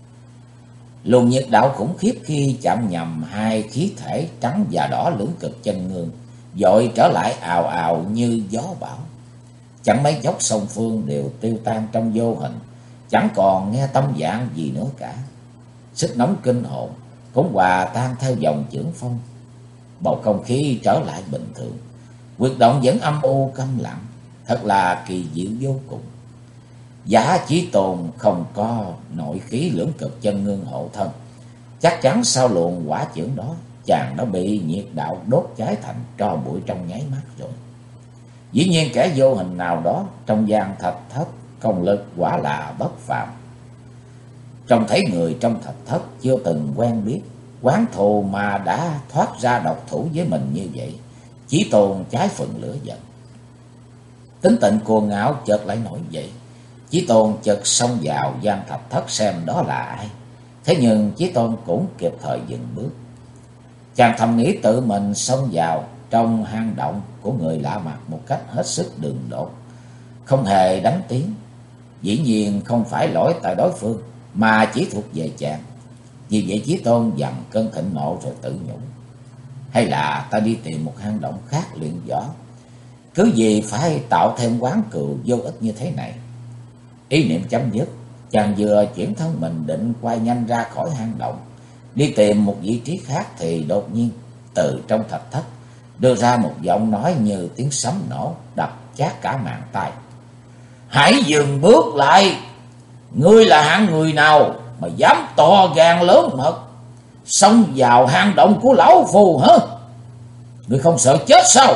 Luồng nhiệt đạo khủng khiếp khi chạm nhầm 2 khí thể trắng và đỏ lưỡng cực chân ngương, vội trở lại ào ào như gió bão. Chẳng mấy chốc song phương đều tiêu tan trong vô hình, chẳng còn nghe tâm dạng gì nữa cả. Sức nóng kinh hồn cũng hòa tan theo dòng chưởng phong. Bầu không khí trở lại bình thường, huyệt động vẫn âm u câm lặng, thật là kỳ diệu vô cùng. Giả Chí Tôn không có nội khí lưỡng cực chân ngưng hộ thân, chắc chắn sau luồng quả chưởng đó, chàng đã bị nhiệt đạo đốt cháy thành tro bụi trong nháy mắt rồi. Dĩ nhiên kẻ vô hình nào đó trong gian thạch thất công lực quả là bất phàm. Trông thấy người trong thạch thất chưa từng quen biết, oán thù mà đã thoát ra độc thủ với mình như vậy, Chí Tôn cháy phần lửa giận. Tính tình cuồng ngạo chợt lại nổi dậy. Chí Tôn chợt xông vào gian thạch thất xem đó là ai. Thế nhưng Chí Tôn cũng kịp thời dừng bước. Chàng thầm nghĩ tự mình xông vào trong hang động của người lạ mặt một cách hết sức đường đột, không hề đánh tiếng. Dĩ nhiên không phải lỗi tại đối phương, mà chỉ thuộc về chàng. Vì vậy Chí Tôn dằn cơn thịnh nộ rồi tự nhủ: hay là ta đi tìm một hang động khác luyện võ, cứ gì phải tạo thêm oán cừu vô ích như thế này. Ý niệm chấm dứt, chàng vừa chuyển thân mình định quay nhanh ra khỏi hang động, đi tìm một vị trí khác, thì đột nhiên từ trong thạch thất đưa ra một giọng nói như tiếng sấm nổ, đập chát cả màng tai. Hãy dừng bước lại! Ngươi là hạng người nào mà dám to gan lớn mật xông vào hang động của lão phù hả? Ngươi không sợ chết sao?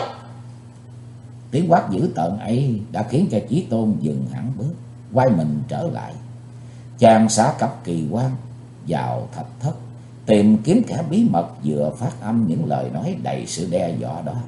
Tiếng quát dữ tợn ấy đã khiến cho Chí Tôn dừng hẳn bước, quay mình trở lại. Chàng xả cặp kỳ quan vào thạch thất, tìm kiếm kẻ bí mật vừa phát âm những lời nói đầy sự đe dọa đó.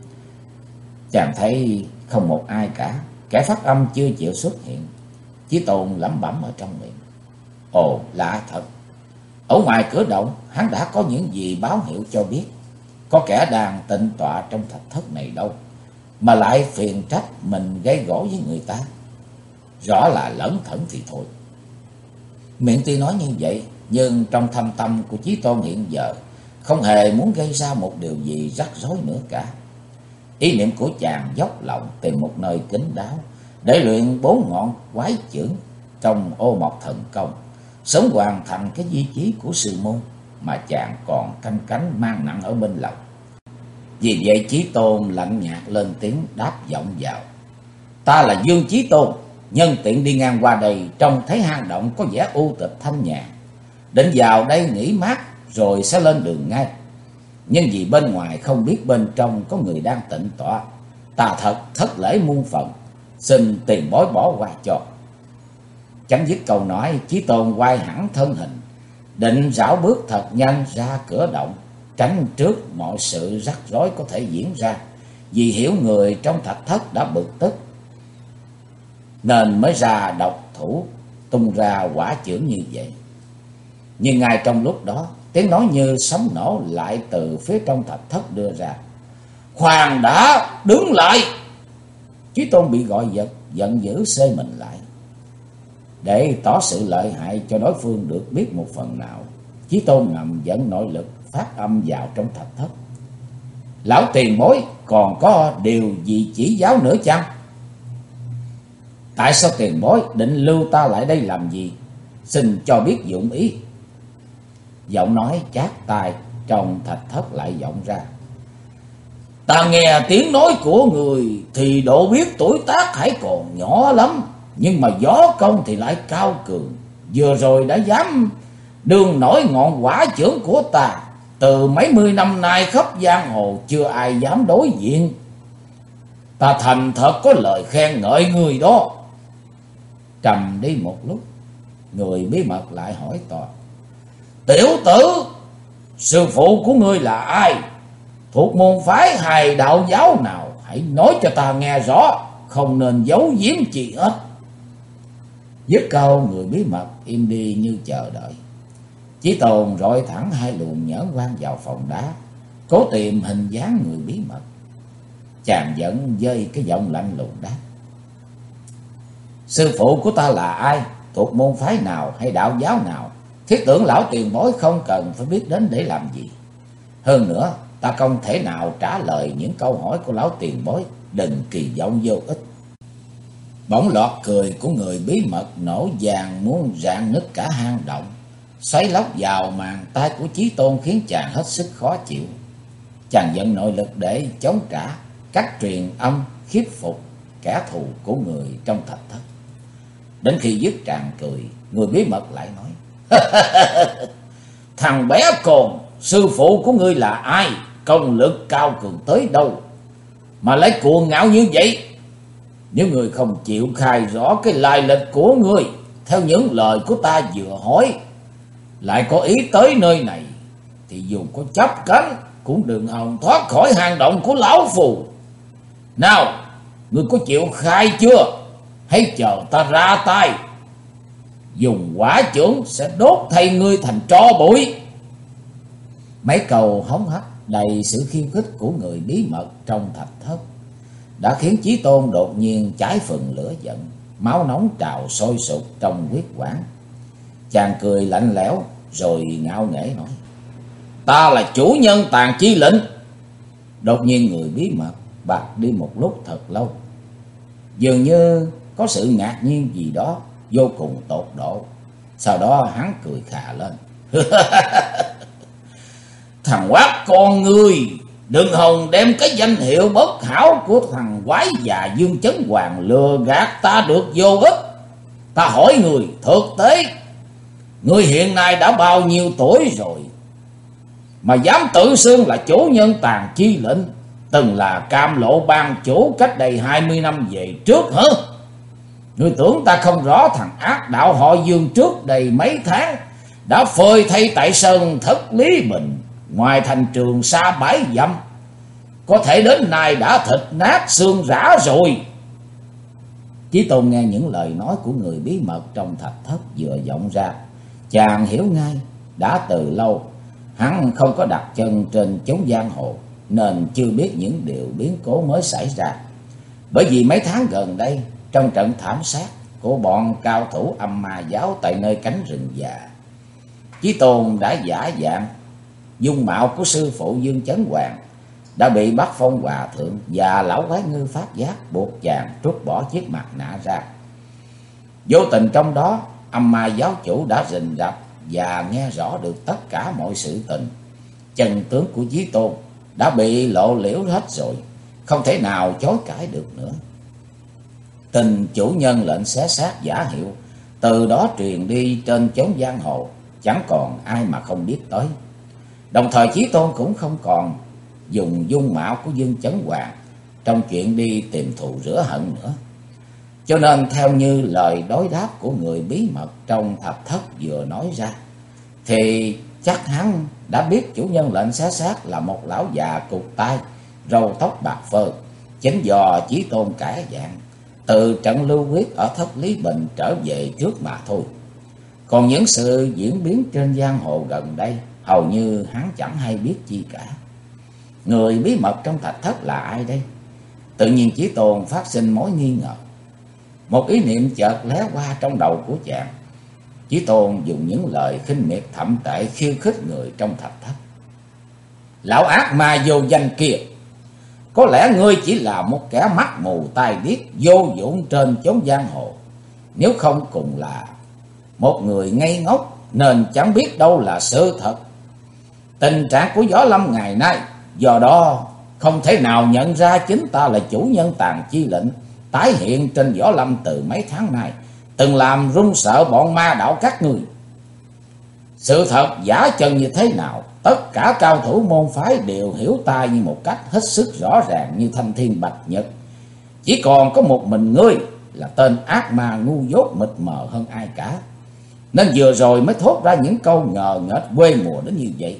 Chàng thấy không một ai cả, kẻ phát âm chưa chịu xuất hiện. Chí Tôn lẩm bẩm ở trong miệng. Ồ, lạ thật! Ở ngoài cửa động, hắn đã có những gì báo hiệu cho biết có kẻ đang tịnh tọa trong thạch thất này đâu, mà lại phiền trách mình gây gổ với người ta. Rõ là lẩn thẩn thì thôi. Miệng tuy nói như vậy, nhưng trong thâm tâm của Chí Tôn hiện giờ không hề muốn gây ra một điều gì rắc rối nữa cả. Ý niệm của chàng dốc lòng tìm một nơi kín đáo để luyện 4 ngọn quái chưởng trong Ô Mộc Thần Công, sớm hoàn thành cái di chí của sư môn mà chàng còn canh cánh mang nặng ở bên lòng. Vì vậy Chí Tôn lạnh nhạt lên tiếng đáp vọng vào. Ta là Dương Chí Tôn, nhân tiện đi ngang qua đây, trông thấy hang động có vẻ u tịch thanh nhàn, định vào đây nghỉ mát rồi sẽ lên đường ngay. Nhưng vì bên ngoài không biết bên trong có người đang tịnh tọa, ta thật thất lễ muôn phần, xin tiền bối bỏ qua cho. Chấm dứt câu nói, Chí Tôn quay hẳn thân hình, định rảo bước thật nhanh ra cửa động, tránh trước mọi sự rắc rối có thể diễn ra. Vì hiểu người trong thạch thất đã bực tức, nên mới ra độc thủ tung ra quả chưởng như vậy. Nhưng ngay trong lúc đó, tiếng nói như sấm nổ lại từ phía trong thạch thất đưa ra. Khoan đã, đứng lại! Chí Tôn bị gọi giật, giận dữ xê mình lại. Để tỏ sự lợi hại cho đối phương được biết một phần nào, Chí Tôn ngầm dẫn nội lực phát âm vào trong thạch thất. Lão tiền bối còn có điều gì chỉ giáo nữa chăng? Tại sao tiền bối định lưu ta lại đây làm gì? Xin cho biết dụng ý. Giọng nói chát tai trong thạch thất lại vọng ra. Ta nghe tiếng nói của người thì độ biết tuổi tác hãy còn nhỏ lắm, nhưng mà võ công thì lại cao cường. Vừa rồi đã dám đương nổi ngọn quả chưởng của ta, từ mấy mươi năm nay khắp giang hồ chưa ai dám đối diện. Ta thành thật có lời khen ngợi người đó. Trầm đi một lúc, người bí mật lại hỏi to. Tiểu tử, sư phụ của ngươi là ai? Thuộc môn phái hay đạo giáo nào? Hãy nói cho ta nghe rõ, không nên giấu giếm chi hết. Dứt câu, người bí mật im đi như chờ đợi. Chí Tôn rọi thẳng hai luồng nhẫn quan vào phòng đá, cố tìm hình dáng người bí mật. Chàng vẫn dơi cái giọng lạnh lùng đáp. Sư phụ của ta là ai? Thuộc môn phái nào hay đạo giáo nào? Thiết tưởng lão tiền bối không cần phải biết đến để làm gì. Hơn nữa, ta không thể nào trả lời những câu hỏi của lão tiền bối, đừng kỳ vọng vô ích. Bỗng lọt cười của người bí mật nổ vàng muốn rạn nứt cả hang động, xoáy lóc vào màn tay của Chí Tôn khiến chàng hết sức khó chịu. Chàng dẫn nội lực để chống trả, cắt truyền âm khiếp phục kẻ thù của người trong thạch thất. Đến khi dứt tràng cười, người bí mật lại nói. Thằng bé con, sư phụ của ngươi là ai? Công lực cao cường tới đâu mà lấy cuồng ngạo như vậy? Nếu ngươi không chịu khai rõ cái lai lịch của ngươi theo những lời của ta vừa hỏi, lại có ý tới nơi này, thì dù có chắp cánh cũng đừng hòng thoát khỏi hang động của lão phù. Nào, ngươi có chịu khai chưa? Hãy chờ ta ra tay, dùng quả chưởng sẽ đốt thây ngươi thành tro bụi. Mấy câu hống hách đầy sự khiêu khích của người bí mật trong thạch thất đã khiến Chí Tôn đột nhiên cháy phần lửa giận, máu nóng trào sôi sục trong huyết quản. Chàng cười lạnh lẽo rồi ngạo nghễ nói. Ta là chủ nhân Tàn Chi Lĩnh. Đột nhiên người bí mật bạc đi một lúc thật lâu, dường như có sự ngạc nhiên gì đó vô cùng tột độ. Sau đó hắn cười khà lên. Thằng quát con ngươi Đừng hòng đem cái danh hiệu bất hảo của thằng quái già Dương Chấn Hoàng lừa gạt ta được vô ích. Ta hỏi người thực tế, người hiện nay đã bao nhiêu tuổi rồi mà dám tự xưng là chủ nhân Tàn Chi lệnh, từng là Cam Lộ Bang chủ cách đây 20 năm về trước hả? Ngươi tưởng ta không rõ thằng ác đạo họ Dương trước đây mấy tháng đã phơi thay tại sơn Thất Lý Bình ngoài thành Trường Sa 7 dặm, có thể đến nay đã thịt nát xương rã rồi. Chí Tôn nghe những lời nói của người bí mật trong thạch thất vừa vọng ra, chàng hiểu ngay đã từ lâu hắn không có đặt chân trên chốn giang hồ, nên chưa biết những điều biến cố mới xảy ra. Bởi vì mấy tháng gần đây, trong trận thảm sát của bọn cao thủ Âm Ma giáo tại nơi cánh rừng già, Chí Tôn đã giả dạng dung mạo của sư phụ Dương Chấn Hoàng, đã bị Bắc Phong Hòa thượng và lão quái ngư phát giác, buộc chàng trút bỏ chiếc mặt nạ ra. Vô tình trong đó, Âm Ma giáo chủ đã rình rập và nghe rõ được tất cả mọi sự tình. Chân tướng của Chí Tôn đã bị lộ liễu hết rồi, không thể nào chối cãi được nữa. Tình chủ nhân lệnh xé xác giả hiệu từ đó truyền đi trên chốn giang hồ, chẳng còn ai mà không biết tới. Đồng thời Chí Tôn cũng không còn dùng dung mạo của Dương Chấn Hoàng trong chuyện đi tìm thù rửa hận nữa. Cho nên theo như lời đối đáp của người bí mật trong thạch thất vừa nói ra, thì chắc hắn đã biết chủ nhân lệnh xé xác là một lão già cụt tay, râu tóc bạc phơ, chính do Chí Tôn cải dạng từ trận lưu huyết ở Thất Lý Bình trở về trước mà thôi. Còn những sự diễn biến trên giang hồ gần đây hầu như hắn chẳng hay biết chi cả. Người bí mật trong thạch thất là ai đây? Tự nhiên Chí Tôn phát sinh mối nghi ngờ. Một ý niệm chợt lóe qua trong đầu của chàng. Chí Tôn dùng những lời khinh miệt thậm tệ khiêu khích người trong thạch thất. Lão ác ma vô danh kia, có lẽ ngươi chỉ là một kẻ mắt mù tai điếc vô dụng trên chốn giang hồ, nếu không cùng là một người ngây ngốc nên chẳng biết đâu là sự thật. Tình trạng của Võ Lâm ngày nay do đó không thể nào nhận ra chính ta là chủ nhân Tàn Chi lệnh tái hiện trên Võ Lâm từ mấy tháng nay, từng làm run sợ bọn ma đạo các người. Sự thật giả chân như thế nào, tất cả cao thủ môn phái đều hiểu ta như một cách hết sức rõ ràng như thanh thiên bạch nhật. Chỉ còn có một mình ngươi là tên ác ma ngu dốt mịt mờ hơn ai cả, nên vừa rồi mới thốt ra những câu ngờ nghệch quê mùa đến như vậy.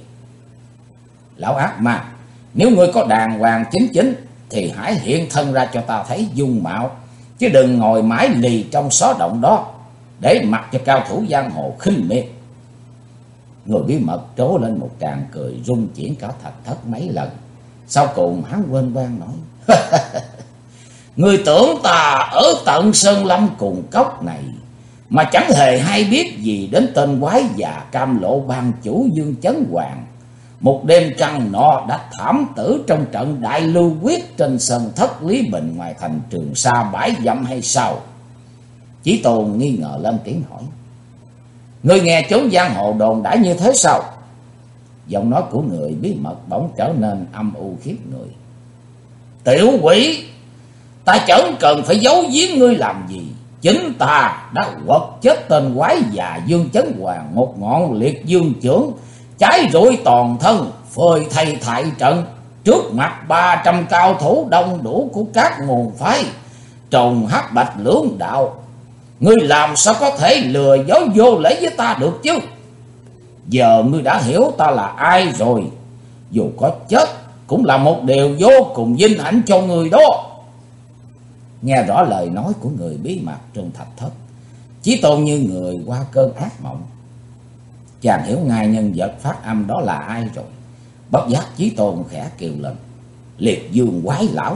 Lão ác ma, nếu ngươi có đàng hoàng chính chính thì hãy hiện thân ra cho ta thấy dung mạo, chứ đừng ngồi mãi lì trong xó động đó để mặc cho cao thủ giang hồ khinh miệt. Người bí mật trố lên một tràng cười rung chuyển cả thạch thất mấy lần. Sau cùng hắn quên quang nói: Người tưởng ta ở tận Sơn Lâm cùng cốc này mà chẳng hề hay biết gì đến tên quái già Cam Lộ Bang chủ Dương Chấn Hoàng một đêm trăng nọ đã thảm tử trong trận đại lưu quyết trên sân Thất Lý Bình ngoài thành Trường Sa 7 dặm hay sao? Chí Tôn nghi ngờ lên tiếng hỏi: Ngươi nghe chốn giang hồ đồn đãi như thế sao? Giọng nói của người bí mật bỗng trở nên âm u khiếp người. Tiểu quỷ, ta chẳng cần phải giấu giếm ngươi làm gì. Chính ta đã quật chết tên quái già Dương Chấn Hoàng một ngọn liệt dương chưởng, cháy rụi toàn thân, phơi thay thại trận trước mặt 300 cao thủ đông đủ của các nguồn phái trồng hắc bạch lưỡng đạo. Ngươi làm sao có thể lừa dối vô lễ với ta được chứ? Giờ ngươi đã hiểu ta là ai rồi, dù có chết cũng là một điều vô cùng vinh hạnh cho người đó. Nghe rõ lời nói của người bí mật trong thạch thất, Chí Tôn như người qua cơn ác mộng. Chàng hiểu ngay nhân vật phát âm đó là ai rồi. Bất giác Chí Tôn khẽ kêu lên: Liệt Dương quái lão.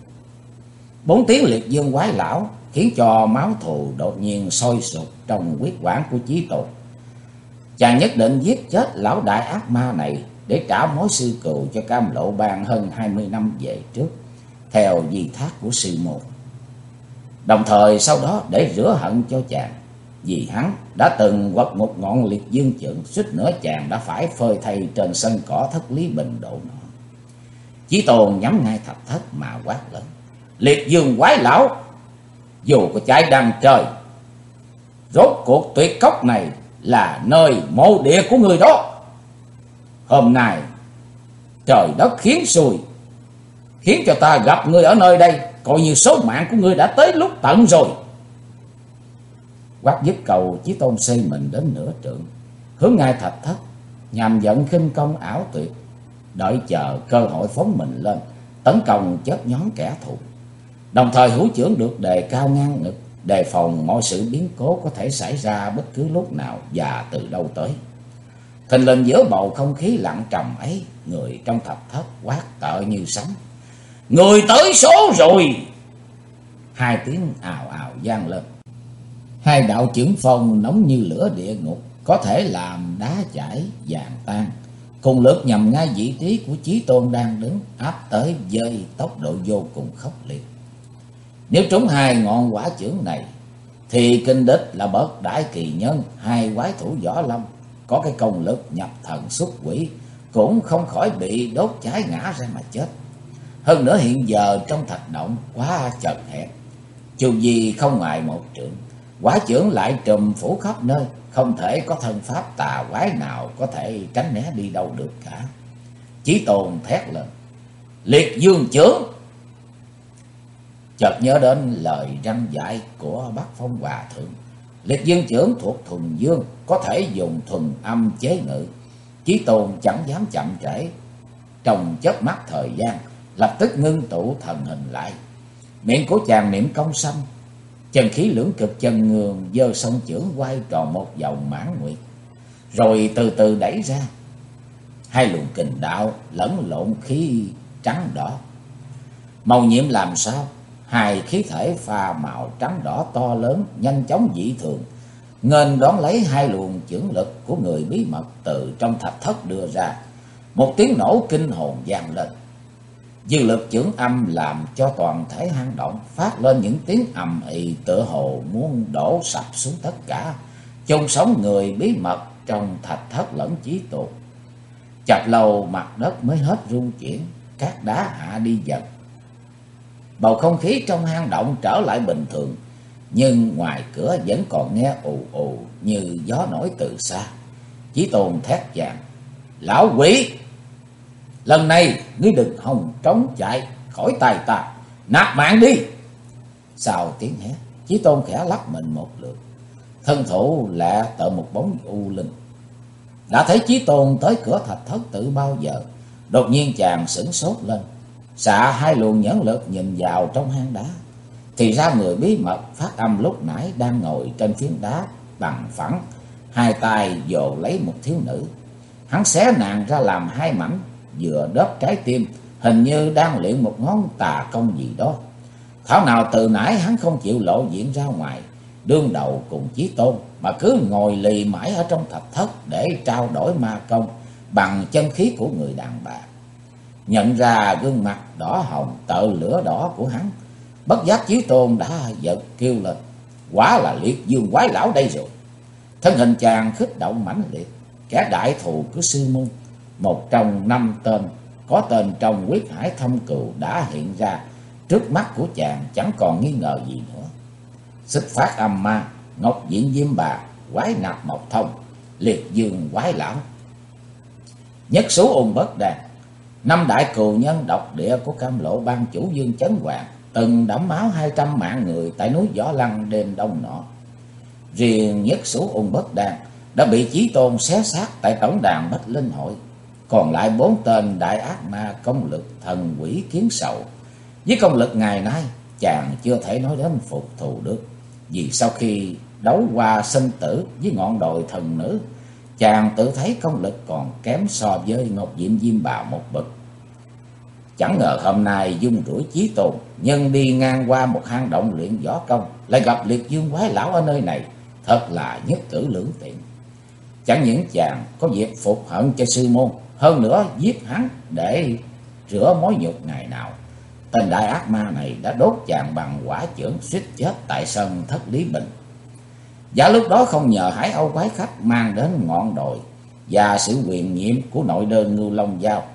4 tiếng liệt dương quái lão khiến cho máu thù đột nhiên sôi sục trong huyết quản của Chí Tôn. Chàng nhất định giết chết lão đại ác ma này để trả mối sư cừu cho Cam Lộ Bang hơn 20 năm về trước, theo di thác của sư môn. Đồng thời sau đó để rửa hận cho chàng, vì hắn đã từng quật một ngọn liệt dương chưởng, suýt nữa chàng đã phải phơi thay trên sân cỏ Thất Lý Bình độ nọ. Chí Tôn nhắm ngay Thạch Thất mà quát lớn: Liệt Dương quái lão, dù có chạy đằng trời, rốt cuộc Tuyệt Cốc này là nơi mộ địa của người đó. Hôm nay trời đất khiến xui, khiến cho ta gặp ngươi ở nơi đây, coi như số mạng của ngươi đã tới lúc tận rồi. Quát dứt câu, Chí Tôn xây mình đến nửa trượng, hướng ngay Thạch Thất, nhằm dẫn khinh công ảo tuyệt, đợi chờ cơ hội phóng mình lên tấn công chết nhóm kẻ thù. Đồng thời hữu chưởng được đề cao ngang ngực, đề phòng mọi sự biến cố có thể xảy ra bất cứ lúc nào và từ đâu tới. Thình lình giữa bầu không khí lặng trầm ấy, người trong Thạch Thất quát tợ như sấm: Người tới số rồi! Hai tiếng ào ào vang lên. Hai đạo chưởng phong nóng như lửa địa ngục, có thể làm đá chảy vàng tan, cùng lượt nhằm ngay vị trí của Chí Tôn đang đứng, áp tới với tốc độ vô cùng khốc liệt. Nếu trúng hai ngọn quả chưởng này thì kinh đích là bậc đại kỳ nhân, hai quái thủ võ lâm có cái công lực nhập thần xuất quỷ cũng không khỏi bị đốt cháy ngã ra mà chết. Hơn nữa hiện giờ trong thạch động quá chật hẹp, dù gì không ngoài một trượng, quả chưởng lại trùm phủ khắp nơi, không thể có thân pháp tà quái nào có thể tránh né đi đâu được cả. Chí Tôn thét lên: Liệt Dương chưởng! Chợt nhớ đến lời răn dạy của Bắc Phong Hòa Thượng, Liệt Dương chưởng thuộc thuần dương, có thể dùng thuần âm chế ngự. Chí Tôn chẳng dám chậm trễ, trong chớp mắt thời gian lập tức ngưng tụ thần hình lại. Miệng của chàng niệm công sanh, chân khí lưỡng cực chân ngường giơ song chưởng quay tròn một vòng mãn nguyệt, rồi từ từ đẩy ra. Hai luồng kình đạo lẫn lộn khí trắng đỏ, màu nhiệm làm sao, hai khí thể pha màu trắng đỏ to lớn nhanh chóng dị thường, nghênh đón lấy hai luồng chưởng lực của người bí mật từ trong Thạch Thất đưa ra. Một tiếng nổ kinh hồn vang lên, dư lực chưởng âm làm cho toàn thể hang động phát lên những tiếng ầm ĩ, tựa hồ muốn đổ sập xuống tất cả, chôn sống người bí mật trong Thạch Thất lẫn Chí Tôn. Chập lâu mặt đất mới hết rung chuyển, các đá hạ đi dần. Bầu không khí trong hang động trở lại bình thường, nhưng ngoài cửa vẫn còn nghe ù ù như gió nổi từ xa. Chí Tôn thét vang: Lão quỷ, lần này ngươi đừng hòng trốn chạy khỏi tay ta, nạp mạng đi! Sau tiếng hét, Chí Tôn khẽ lắc mình một lượt, thân thủ lẹ tợ một bóng u linh. Đã thấy Chí Tôn tới cửa Thạch Thất từ bao giờ, đột nhiên chàng sửng sốt lên, xạ hai luồng nhãn lực nhìn vào trong hang đá. Thì ra người bí mật phát âm lúc nãy đang ngồi trên phiến đá bằng phẳng, hai tay vồ lấy một thiếu nữ. Hắn xé nàng ra làm hai mảnh, vừa đớp trái tim, hình như đang luyện một ngón tà công gì đó. Thảo nào từ nãy hắn không chịu lộ diện ra ngoài, đương đầu cùng Chí Tôn, mà cứ ngồi lì mãi ở trong Thạch Thất để trao đổi ma công bằng chân khí của người đàn bà. Nhận ra gương mặt đỏ hồng tợ lửa đỏ của hắn, bất giác Chí Tôn đã giật kêu lên: Quả là Liệt Dương quái lão đây rồi! Thân hình chàng khích động mãnh liệt, kẻ đại thù của sư môn, một trong 5 tên có tên trong Quyết Hải Thâm Cừu đã hiện ra trước mắt của chàng, chẳng còn nghi ngờ gì nữa. Xích Phát Âm Ma, Ngọc Diện Diêm Bà, Quái Nạp Mộc Thông, Liệt Dương quái lão. Nhất số ung bất đàn, 5 đại cừu nhân độc địa của Cam Lộ ban chủ Dương Chấn Hoàng, từng đẫm máu 200 mạng người tại núi Võ Lăng đêm đông nọ. Riêng Nhất số ung bất đàn đã bị Chí Tôn xé xác tại tổng đàn Bách Linh Hội. Còn lại 4 tên đại ác ma công lực thần quỷ kiến sầu. Với công lực ngày nay chàng chưa thể nói đến phục thù được, vì sau khi đấu qua sinh tử với ngọn đồi thần nữ, chàng tự thấy công lực còn kém so với Ngọc Diệm Diêm Bà một bậc. Chẳng ngờ hôm nay dung rủi Chí Tôn, nhưng đi ngang qua một hang động luyện võ công, lại gặp Liệt Dương quái lão ở nơi này, thật là nhất cử lưỡng tiện. Chẳng những chàng có việc phục hận cho sư môn, hơn nữa giết hắn để rửa mối nhục ngày nào. Tên đại ác ma này đã đốt chàng bằng quả chưởng suýt chết tại sân Thất Lý Bình. Và lúc đó không nhờ Hải Âu quái khách mang đến ngọn đồi và sự quyền nhiệm của nội đơn Ngưu Long Giao,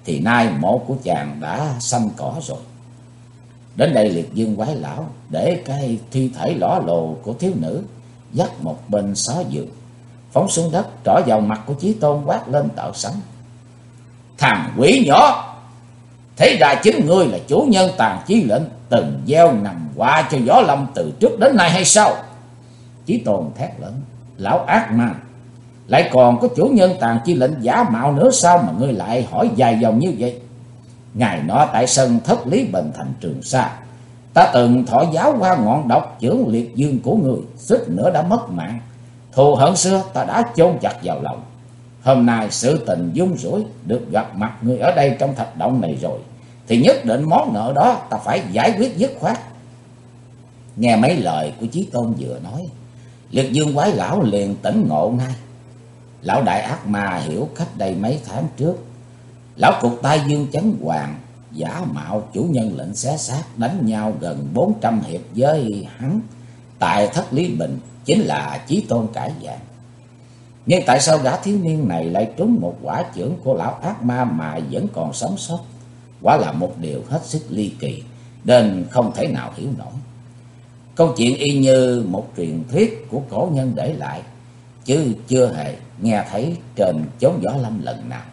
thì nay mộ của chàng đã xanh cỏ rồi. Đến đây Liệt Dương quái lão để cái thi thể lõa lồ của thiếu nữ dắt một bên xó giường, phóng xuống đất, trỏ vào mặt của Chí Tôn quát lên tợ sắn: Thằng quỷ nhỏ, thế ra chính ngươi là chủ nhân tàn chi lệnh từng gieo nằm qua cho Võ Lâm từ trước đến nay hay sao? Chí Tôn thét lớn: Lão ác ma, lại còn có chủ nhân tàn chi lệnh giả mạo nữa sao mà ngươi lại hỏi dài dòng như vậy? Ngày nọ tại sân Thất Lý Bình thành Trường Sa, ta từng thọ giáo qua ngọn độc chưởng liệt dương của người, suýt nữa đã mất mạng. Thù hận xưa ta đã chôn chặt vào lòng. Hôm nay sự tình dung rủi được gặp mặt người ở đây trong thạch động này rồi, thì nhất định món nợ đó ta phải giải quyết dứt khoát. Nghe mấy lời của Chí Tôn vừa nói, Liệt Dương quái lão liền tỉnh ngộ ngay. Lão đại ác ma hiểu cách đây mấy tháng trước, lão cục tai Dương Chấn Hoàng giả mạo chủ nhân lệnh xé xác đánh nhau gần 400 hiệp với hắn tại Thất Lý Bình chính là Chí Tôn cải dạng. Nhưng tại sao gã thiếu niên này lại trúng một quả chưởng của lão ác ma mà vẫn còn sống sót? Quả là một điều hết sức ly kỳ, nên không thể nào hiểu nổi. Câu chuyện y như một truyền thuyết của cổ nhân để lại, chứ chưa hề nghe thấy trên chốn Võ Lâm lần nào.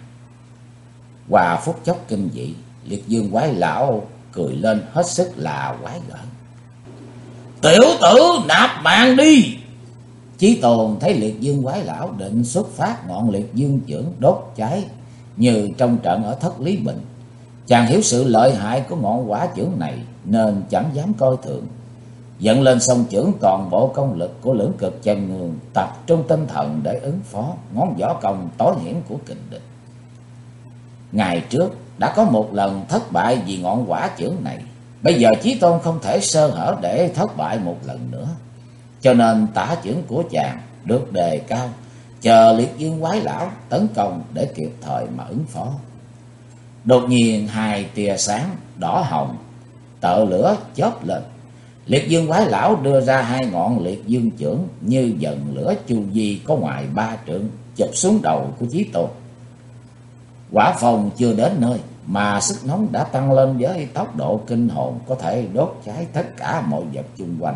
Qua phút chốc kinh dị, Liệt Dương quái lão cười lên hết sức là quái gở: Tiểu tử nạp mạng đi! Chí Tôn thấy Liệt Dương quái lão định xuất phát ngọn liệt dương chưởng đốt cháy như trong trận ở Thất Lý Bình. Chàng hiểu sự lợi hại của ngọn quả chưởng này nên chẳng dám coi thường. Dẫn lên song chưởng toàn bộ công lực của Lưỡng Cực Chân Ngương, tập trung tinh thần để ứng phó ngón võ công tối hiểm của kình địch. Ngày trước đã có một lần thất bại vì ngọn quả chưởng này, bây giờ Chí Tôn không thể sơ hở để thất bại một lần nữa. Cho nên tả chưởng của chàng được đề cao, chờ Liệt Dương quái lão tấn công để kịp thời mà ứng phó. Đột nhiên hai tia sáng đỏ hồng tợ lửa chớp lên. Liệt Dương quái lão đưa ra hai ngọn liệt dương chưởng như dần lửa chu vi có ngoài 3 trượng chụp xuống đầu của Chí Tôn. Quả phòng chưa đến nơi mà sức nóng đã tăng lên với tốc độ kinh hồn, có thể đốt cháy tất cả mọi vật xung quanh.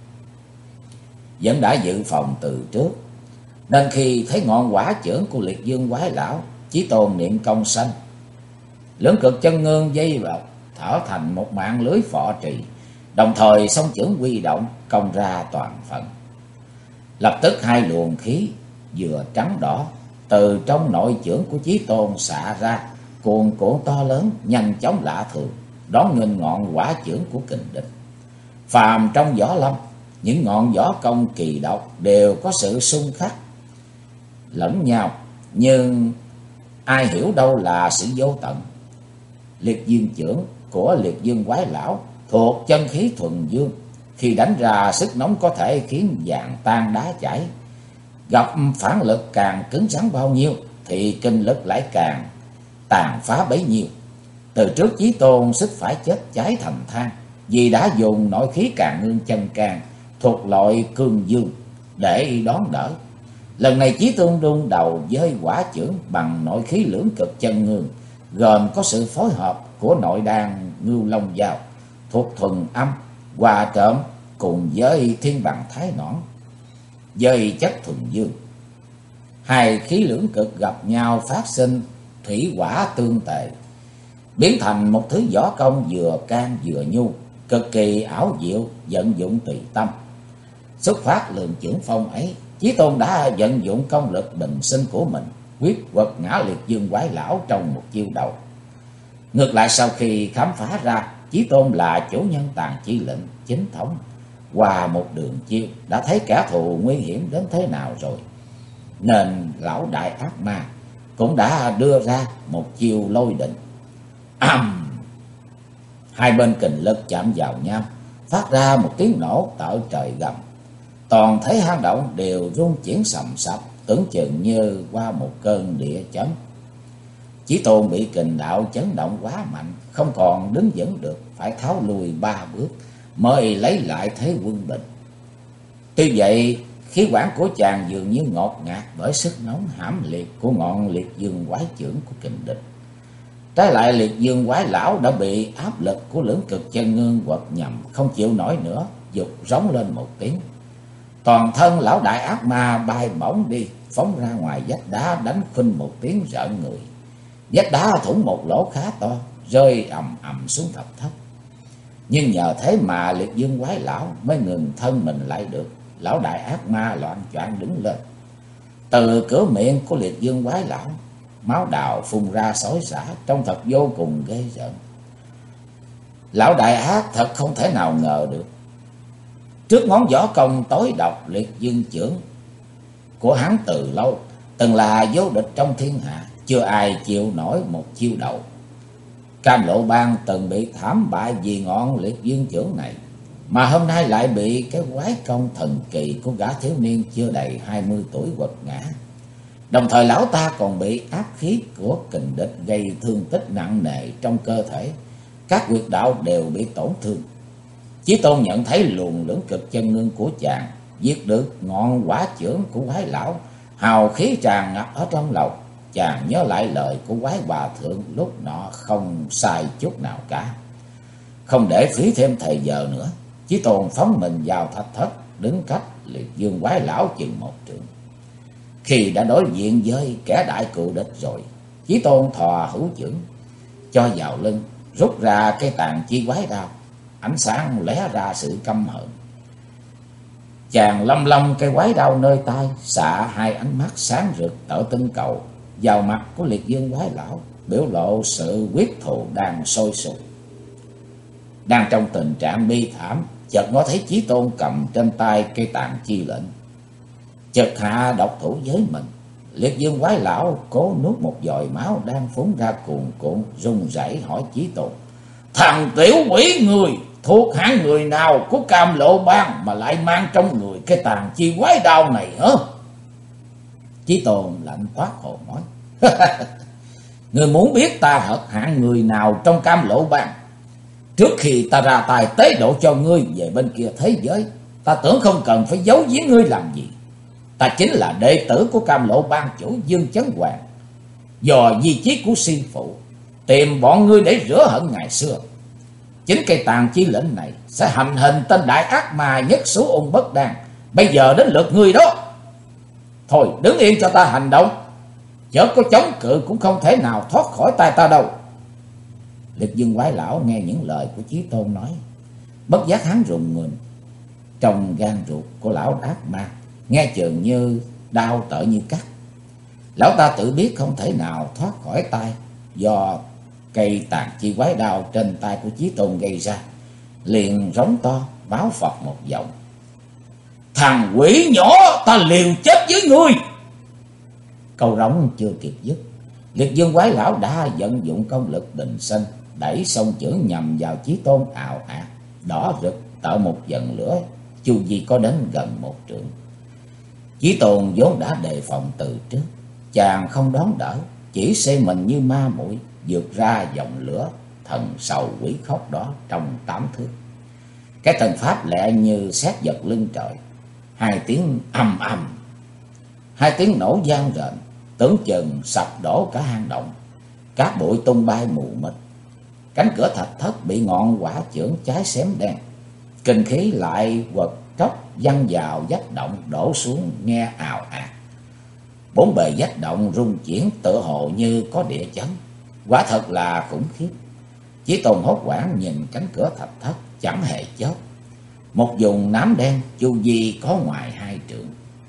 Vẫn đã dự phòng từ trước, nên khi thấy ngọn quả chưởng của Liệt Dương quái lão, Chí Tôn niệm công sanh, Lưỡng Cực Chân Ngương dây vào thở thành một mạng lưới phò trì, đồng thời song chưởng huy động công ra toàn phần. Lập tức hai luồng khí vừa trắng đỏ từ trong nội chưởng của Chí Tôn xạ ra, cuồn cuộn to lớn, nhanh chóng lạ thường, đón nghênh ngọn quả chưởng của kình địch. Phàm trong võ lâm, những ngọn võ công kỳ độc đều có sự xung khắc lẫn nhau, nhưng ai hiểu đâu là sự vô tận. Liệt Dương chưởng của Liệt Dương quái lão thuộc chân khí thuần dương, khi đánh ra sức nóng có thể khiến vàng tan đá chảy. Gặp phản lực càng cứng rắn bao nhiêu thì kinh lực lại càng tàn phá bấy nhiêu. Từ trước Chí Tôn sức phải chết cháy thành than, vì đã dùng nội khí Càn Ngưng Chân Can thuộc loại cương dương để đón đỡ. Lần này Chí Tôn đương đầu với quả chưởng bằng nội khí Lưỡng Cực Chân Ngương, gồm có sự phối hợp của nội đan Ngưu Long Dao thuộc thuần âm hòa trộn cùng với Thiên Bằng Thái Nõn với chất thuần dương. Hai khí lưỡng cực gặp nhau phát sinh thủy hỏa tương tệ, biến thành một thứ võ công vừa can vừa nhu, cực kỳ ảo diệu, vận dụng tùy tâm. Xuất phát lượng chưởng phong ấy, Chí Tôn đã vận dụng công lực bình sinh của mình, quyết quật ngã Liệt Dương quái lão trong một chiêu đầu. Ngược lại, sau khi khám phá ra Chí Tôn là chủ nhân tàn chi lệnh chính thống, qua một đường chiêu đã thấy kẻ thù nguy hiểm đến thế nào rồi, nên lão đại ác ma cũng đã đưa ra một chiêu lôi định. Hai bên kình lực chạm vào nhau, phát ra một tiếng nổ tợ trời gầm. Toàn thấy hang động đều rung chuyển sầm sập, tưởng chừng như qua một cơn địa chấn. Chí Tôn bị kình đạo chấn động quá mạnh, không còn đứng vững được, phải tháo lùi 3 bước mới lấy lại thế quân bình. Tuy vậy, khí quản của chàng dường như ngột ngạt bởi sức nóng hãm liệt của ngọn Liệt Dương quái chưởng của kình địch. Trái lại Liệt Dương quái lão đã bị áp lực của lưỡng cực chân ngưng quật nhầm, không chịu nổi nữa, giục rống lên một tiếng. Toàn thân lão đại ác ma bay bổng đi, phóng ra ngoài vách đá, đánh khinh một tiếng rợn người. Vách đá thủng một lỗ khá to, rơi ầm ầm xuống thạch thất. Nhưng nhờ thế mà Liệt Dương quái lão mới ngừng thân mình lại được. Lão đại ác ma loạng choạng đứng lên. Từ cửa miệng của Liệt Dương quái lão, máu đào phun ra xối xả, trông thật vô cùng ghê rợn. Lão đại ác thật không thể nào ngờ được, trước ngón võ công tối độc Liệt Dương chưởng của hắn từ lâu từng là vô địch trong thiên hạ, chưa ai chịu nổi một chiêu đầu. Cam Lộ Bang từng bị thảm bại vì ngọn Liệt Dương chưởng này, mà hôm nay lại bị cái quái công thần kỳ của gã thiếu niên chưa đầy 20 tuổi quật ngã. Đồng thời lão ta còn bị ác khí của kình địch gây thương tích nặng nề trong cơ thể, các huyệt đạo đều bị tổn thương. Chí Tôn nhận thấy luồng lưỡng cực chân ngưng của chàng giết được ngọn quả chưởng của quái lão, hào khí tràn ngập ở trong lòng. Chàng nhớ lại lời của quái hòa thượng lúc nọ không sai chút nào cả. Không để phí thêm thời giờ nữa, Chí Tôn phóng mình vào thạch thất, đứng cách Liệt Dương quái lão chừng một trượng. Khi đã đối diện với kẻ đại cự địch rồi, Chí Tôn thò hữu chưởng cho vào lưng, rút ra cái tàn chi quái đao. Ánh sáng lóe ra sự căm hận. Chàng lâm lâm cây quái đao nơi tay, xạ hai ánh mắt sáng rực tở tinh cầu vào mặt của Liệt Dương quái lão, biểu lộ sự quyết thù đang sôi sục. Đang trong tình trạng bi thảm, chợt ngó thấy Chí Tôn cầm trên tay cây tàn chi lệnh, chợt hạ độc thủ với mình. Liệt Dương quái lão cố nuốt một giọt máu đang phun ra cuồn cuộn, run rẩy hỏi Chí Tôn: "Thằng tiểu quỷ người thuộc hạng người nào của Cam Lộ Bang mà lại mang trong người cái tàn chi quái đao này hả?" Chí Tôn lạnh toát hồ nói: "Người muốn biết ta hợp hạng người nào trong Cam Lộ Bang? Trước khi ta ra tài tế độ cho ngươi về bên kia thế giới, ta tưởng không cần phải giấu giếm ngươi làm gì. Ta chính là đệ tử của Cam Lộ Bang chủ Dương Chấn Hoàng, dò di chiết của sư phụ, tìm bọn ngươi để rửa hận ngày xưa. Chính cây tàn chi lệnh này sẽ hành hình tên đại ác ma nhất số ung bất đan. Bây giờ đến lượt ngươi đó. Thôi đứng yên cho ta hành động, chớ có chống cự cũng không thể nào thoát khỏi tay ta đâu." Liệt Dương quái lão nghe những lời của Chí Tôn nói, bất giác hắn rùng mình. Trong gan ruột của lão ác ma nghe chừng như đau tợ như cắt. Lão ta tự biết không thể nào thoát khỏi tay do cây tàn chi quái đao trên tay của Chí Tôn gây ra, liền rống to báo phật một giọng: "Thằng quỷ nhỏ, ta liều chết với ngươi!" Câu rống chưa kịp dứt, Liệt Dương quái lão đã vận dụng công lực định sinh, đẩy song chưởng nhằm vào Chí Tôn ào ạt, đỏ rực tạo một dần lửa chu vi có đến gần một trượng. Chí Tôn vốn đã đề phòng từ trước, chàng không đón đỡ, chỉ xây mình như ma muội vượt ra dòng lửa thần sầu quỷ khóc đó trong 8 thước. Cái thần pháp lẹ như sét giật lưng trời, hai tiếng ầm ầm, hai tiếng nổ vang rền, tưởng chừng sập đổ cả hang động, cát bụi tung bay mù mịt. Cánh cửa thạch thất bị ngọn quả chưởng cháy xém đen, kinh khí lại quật tróc văng vào vách động đổ xuống nghe ào ạt. Bốn bề vách động rung chuyển tựa hồ như có địa chấn, quả thật là khủng khiếp. Chí Tôn hốt hoảng nhìn cánh cửa thạch thất chẳng hề chớp, một vùng nám đen chu vi có ngoài 2 trượng.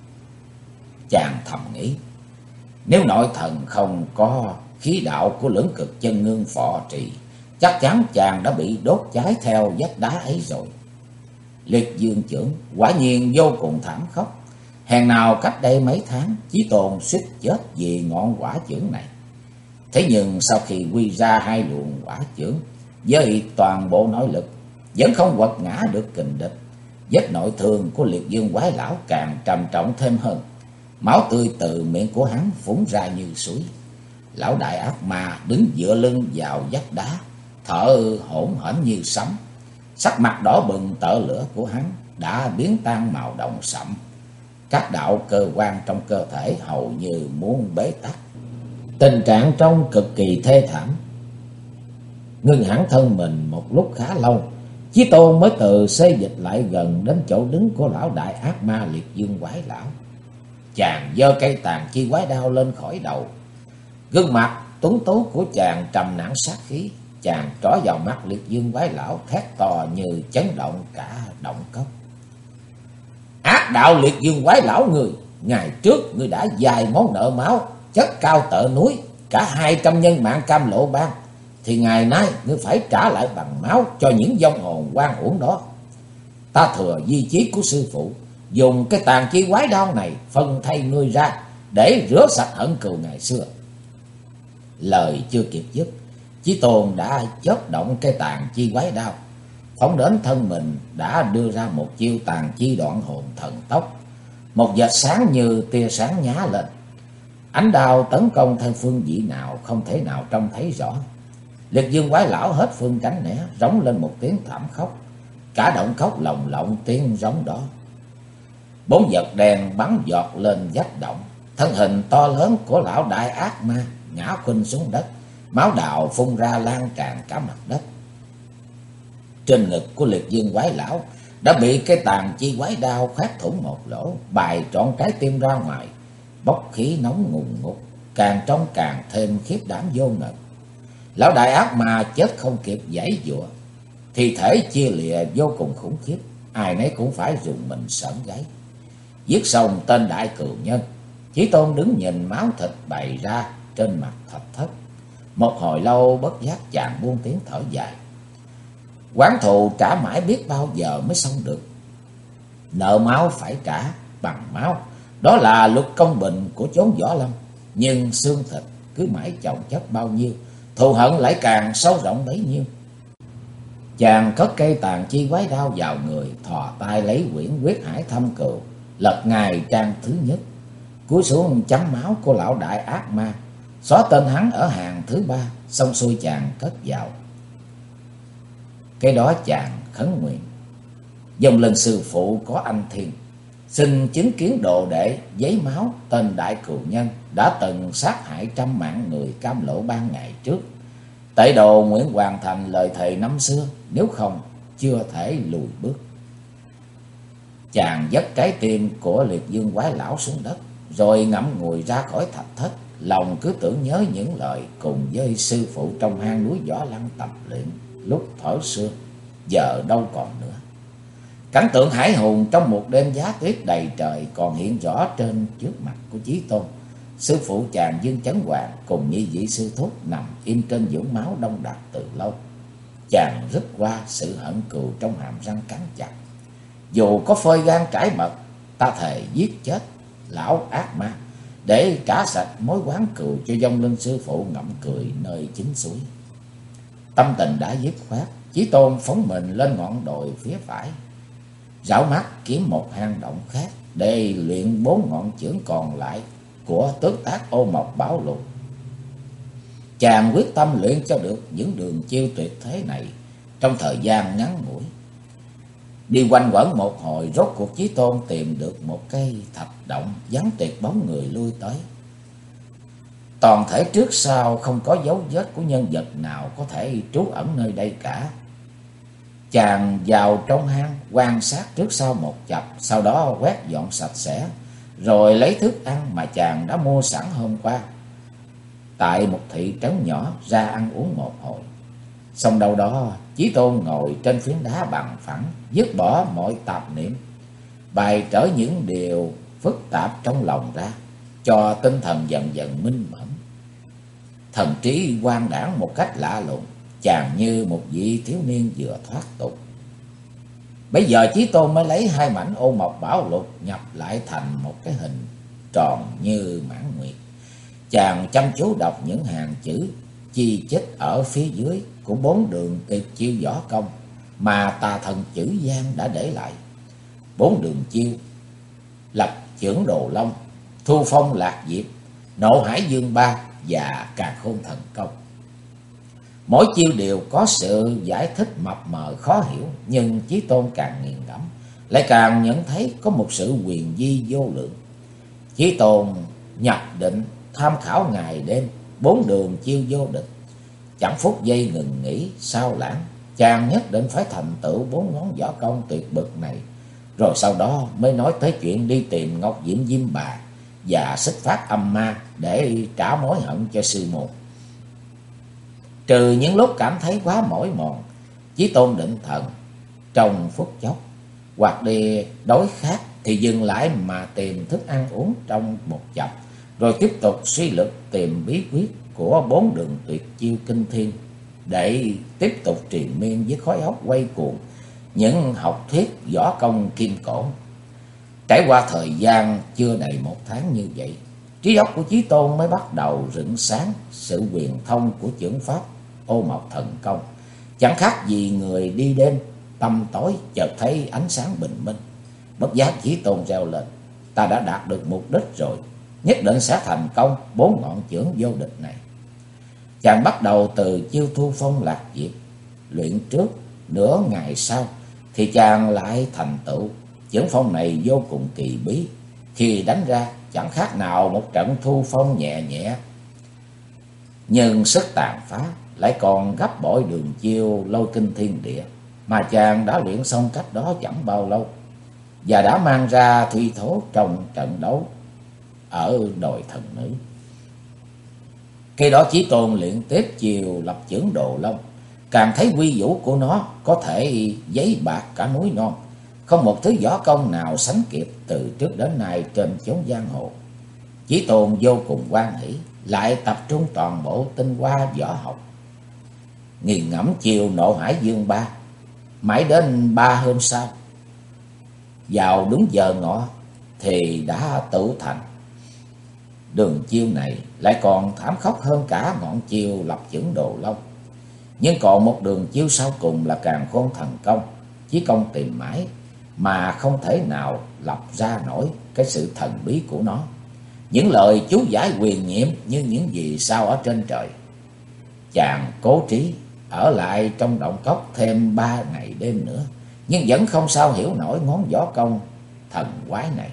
Chàng thầm nghĩ, nếu nội thần không có khí đạo của lưỡng cực chân ngưng phò trì, chắc chắn chàng đã bị đốt cháy theo vách đá ấy rồi. Liệt Dương chưởng quả nhiên vô cùng thảm khốc. Hèn nào cách đây mấy tháng Chí Tôn suýt chết vì ngọn quả chưởng này. Thế nhưng sau khi quy ra 2 luồng quả chưởng với toàn bộ nội lực, vẫn không quật ngã được kình địch. Vết nội thương của Liệt Dương quái lão càng trầm trọng thêm hơn. Máu tươi từ miệng của hắn phúng ra như suối. Lão đại ác ma đứng dựa lưng vào vách đá, thở hổn hển như sấm. Sắc mặt đỏ bừng tợ lửa của hắn đã biến tan màu đồng sậm. Các đạo cơ quan trong cơ thể hầu như muốn bế tắc. Tình trạng trông cực kỳ thê thảm. ngưng hẳn thân mình một lúc khá lâu, Chí Tôn mới từ xê dịch lại gần đến chỗ đứng của lão đại ác ma liệt dương quái lão. Chàng giơ cây tàn chi quái đao lên khỏi đầu. Gương mặt tuấn tú của chàng trầm nặng sát khí. Chàng trỏ vào mắt liệt dương quái lão, thét to như chấn động cả động cốc. Ác đạo liệt dương quái lão người, ngày trước ngươi đã dài món nợ máu, chất cao tợ núi, cả 200 nhân mạng Cam Lộ Bang, thì ngày nay ngươi phải trả lại bằng máu cho những vong hồn oan uổng đó. Ta thừa di chí của sư phụ, dùng cái tàn chi quái đao này phân thay ngươi ra để rửa sạch hận cừu ngày xưa. Lời chưa kịp dứt, Chí Tôn đã chớp động cái tàn chi quái đao, phóng đến thân mình, đã đưa ra một chiêu tàn chi đoạn hồn thần tốc. Một vệt sáng như tia sáng nhá lên, ánh đao tấn công theo phương vị nào không thể nào trông thấy rõ. Liệt dương quái lão hết phương tránh né, rống lên một tiếng thảm khóc. Cả động cốc lồng lộng tiếng rống đó. 4 vật đèn bắn giọt lên vách động. Thân hình to lớn của lão đại ác ma ngã khuynh xuống đất, máu đạo phun ra lan tràn cả mặt đất. Trên ngực của liệt dương quái lão đã bị cái tàn chi quái đao khoét thủng một lỗ, bài trọn trái tim ra ngoài, bốc khí nóng ngùn ngụt, càng trông càng thêm khiếp đảm vô ngần. Lão đại ác ma chết không kịp giãy giụa, thi thể chia lìa vô cùng khủng khiếp, ai nấy cũng phải rùng mình sởn gáy. Giết xong tên đại cừu nhân, Chí Tôn đứng nhìn máu thịt bày ra trên mặt thạch thất. Một hồi lâu bất giác chàng buông tiếng thở dài. Oán thù trả mãi biết bao giờ mới xong được. Nợ máu phải trả bằng máu, đó là luật công bình của chốn võ lâm. Nhưng xương thịt cứ mãi chồng chất bao nhiêu, thù hận lại càng sâu rộng bấy nhiêu. Chàng cất cây tàn chi quái đao vào người, thò tay lấy quyển Quyết Hải Thâm Cừu, lật ngài trang thứ nhất, cúi xuống chấm máu của lão đại ác ma, xóa tên hắn ở hàng thứ 3, xong xuôi chàng cất vào. Cái đó chàng khấn nguyện: dòng linh sư phụ có anh thiên, xin chứng kiến đồ đệ giấy máu tên đại cừu nhân đã từng sát hại trăm mạng người Cam Lộ Bang ngày trước. Tệ đồ nguyện hoàn thành lời thề năm xưa, nếu không chưa thể lùi bước. Chàng dứt trái tim của liệt dương quái lão xuống đất, rồi ngẫm ngùi ra khỏi thạch thất, lòng cứ tưởng nhớ những lời cùng với sư phụ trong hang núi Võ Lăng tập luyện lúc thuở xưa, giờ đâu còn nữa. Cảnh tượng hải hùng trong một đêm giá tuyết đầy trời còn hiện rõ trên trước mặt của Chí Tôn. Sư phụ chàng Dương Chấn Hoàng cùng như vị sư thúc nằm im trên vũng máu đông đặc từ lâu. Chàng rít qua sự hận cừu trong hàm răng cắn chặt. Dù có phơi gan trải mật, ta thề giết chết lão ác ma để trả sạch mối oán cừu cho vong linh sư phụ ngậm cười nơi chính suối. Tâm tình đã dứt khoát, Chí Tôn phóng mình lên ngọn đồi phía phải, rảo mắt kiếm một hang động khác để luyện 4 ngọn chưởng còn lại của tước tác Ô Mộc Bảo Lục. Chàng quyết tâm luyện cho được những đường chiêu tuyệt thế này trong thời gian ngắn ngủi. Đi quanh quẩn một hồi, rốt cuộc Chí Tôn tìm được một cây thạch động vắng tuyệt bóng người lui tới. Toàn thể trước sau không có dấu vết của nhân vật nào có thể trú ẩn nơi đây cả. Chàng vào trong hang quan sát trước sau một chập, sau đó quét dọn sạch sẽ, rồi lấy thức ăn mà chàng đã mua sẵn hôm qua tại một thị trấn nhỏ ra ăn uống một hồi. Xong đâu đó, Chí Tôn ngồi trên phiến đá bằng phẳng, dứt bỏ mọi tạp niệm, bày trở những điều phức tạp trong lòng ra, cho tinh thần dần dần minh mẫn. Thần trí quang đãng một cách lạ lùng, chàng như một vị thiếu niên vừa thoát tục. Bây giờ Chí Tôn mới lấy 2 mảnh Ô Mộc Bảo Lục nhập lại thành một cái hình tròn như mãn nguyệt. Chàng chăm chú đọc những hàng chữ chi chít ở phía dưới của 4 đường tuyệt chiêu võ công mà tà thần Chữ Giang đã để lại. 4 đường chiêu: Lập Chưởng Đồ Long, Thu Phong Lạc Diệp, Nộ Hải Dương Ba và Càn Khôn Thần Công. Mỗi chiêu đều có sự giải thích mập mờ khó hiểu, nhưng Chí Tôn càng nghiền ngẫm lại càng nhận thấy có một sự huyền vi vô lượng. Chí Tôn nhập định tham khảo ngày đêm 4 đường chiêu vô địch, Chẳng phút giây ngừng nghỉ sao lãng, chàng nhất định phải thành tựu 4 ngón võ công tuyệt bậc này, rồi sau đó mới nói tới chuyện đi tìm Ngọc Diệm Diêm Bà và xích phát âm ma để trả mối hận cho sư môn. Trừ những lúc cảm thấy quá mỏi mòn, Chí Tôn định thần trong phút chốc, hoặc đi đói khát thì dừng lại mà tìm thức ăn uống trong một chập, rồi tiếp tục suy lực tìm bí quyết của 4 đường tuyệt chiêu kinh thiên để tiếp tục triền miên với khói óc quay cuồng những học thuyết võ công kim cổ. Trải qua thời gian chưa đầy 1 tháng như vậy, trí óc của Chí Tôn mới bắt đầu rực sáng sự huyền thông của chưởng pháp Ô Mộc Thần Công. Chẳng khác gì người đi đêm tăm tối chợt thấy ánh sáng bình minh. Bất giác Chí Tôn reo lên: ta đã đạt được mục đích rồi, nhất định sẽ thành công 4 ngọn chưởng vô địch này. Chàng bắt đầu từ chiêu thu phong lạc diệp, luyện trước nửa ngày sau thì chàng lại thành tựu. Chưởng phong này vô cùng kỳ bí, khi đánh ra chẳng khác nào một trận thu phong nhẹ nhẹ, nhưng sức tàn phá lại còn gấp bội đường chiêu lôi kinh thiên địa mà chàng đã luyện xong cách đó chẳng bao lâu, và đã mang ra thi thố trong trận đấu ở đồi thần nữ. Khi đó Chí Tôn luyện tiếp chiều lập chưởng Đồ Long, càng thấy quy vũ của nó có thể giấy bạc cả núi non, không một thứ võ công nào sánh kịp từ trước đến nay trên chốn giang hồ. Chí Tôn vô cùng hoan hỷ, lại tập trung toàn bộ tinh hoa võ học, nghiền ngẫm chiều Nộ Hải Dương Ba. Mãi đến 3 hôm sau, vào đúng giờ ngọ thì đã tự thành. Đường chiêu này lại còn thảm khốc hơn cả ngọn chiêu lập chưởng Đồ Long. Nhưng còn một đường chiêu sau cùng là Càn Khôn Thần Công. Chí Công tìm mãi mà không thể nào lập ra nổi cái sự thần bí của nó. Những lời chú giải huyền nhiệm như những vì sao ở trên trời. Chàng cố trí ở lại trong động cốc thêm 3 ngày đêm nữa, nhưng vẫn không sao hiểu nổi ngón võ công thần quái này.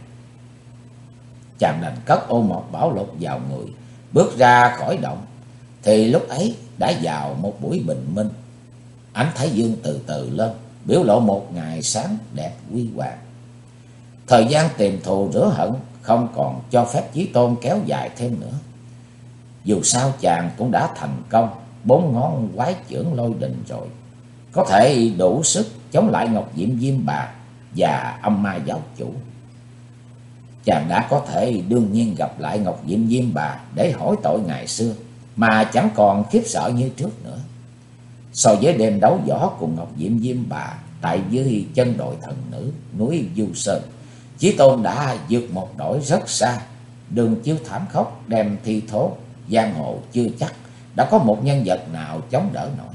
Chàng đành cất Ô Mộc Bảo Lục vào người, bước ra khỏi động. Thì lúc ấy đã vào một buổi bình minh, ánh thái dương từ từ lên, biểu lộ một ngày sáng đẹp huy hoàng. Thời gian tìm thù rửa hận không còn cho phép Chí Tôn kéo dài thêm nữa. Dù sao chàng cũng đã thành công 4 ngón quái chưởng lôi đình rồi, có thể đủ sức chống lại Ngọc Diệm Diêm Bà và âm ma giáo chủ. Chàng đã có thể đương nhiên gặp lại Ngọc Diệm Diêm Bà để hỏi tội ngày xưa, mà chẳng còn khiếp sợ như trước nữa. So với đêm đấu võ cùng Ngọc Diệm Diêm Bà tại dưới chân đồi thần nữ núi Du Sơn, Chí Tôn đã vượt một nỗi rất xa. Đường chiêu thảm khốc đem thi thố, giang hồ chưa chắc đã có một nhân vật nào chống đỡ nổi.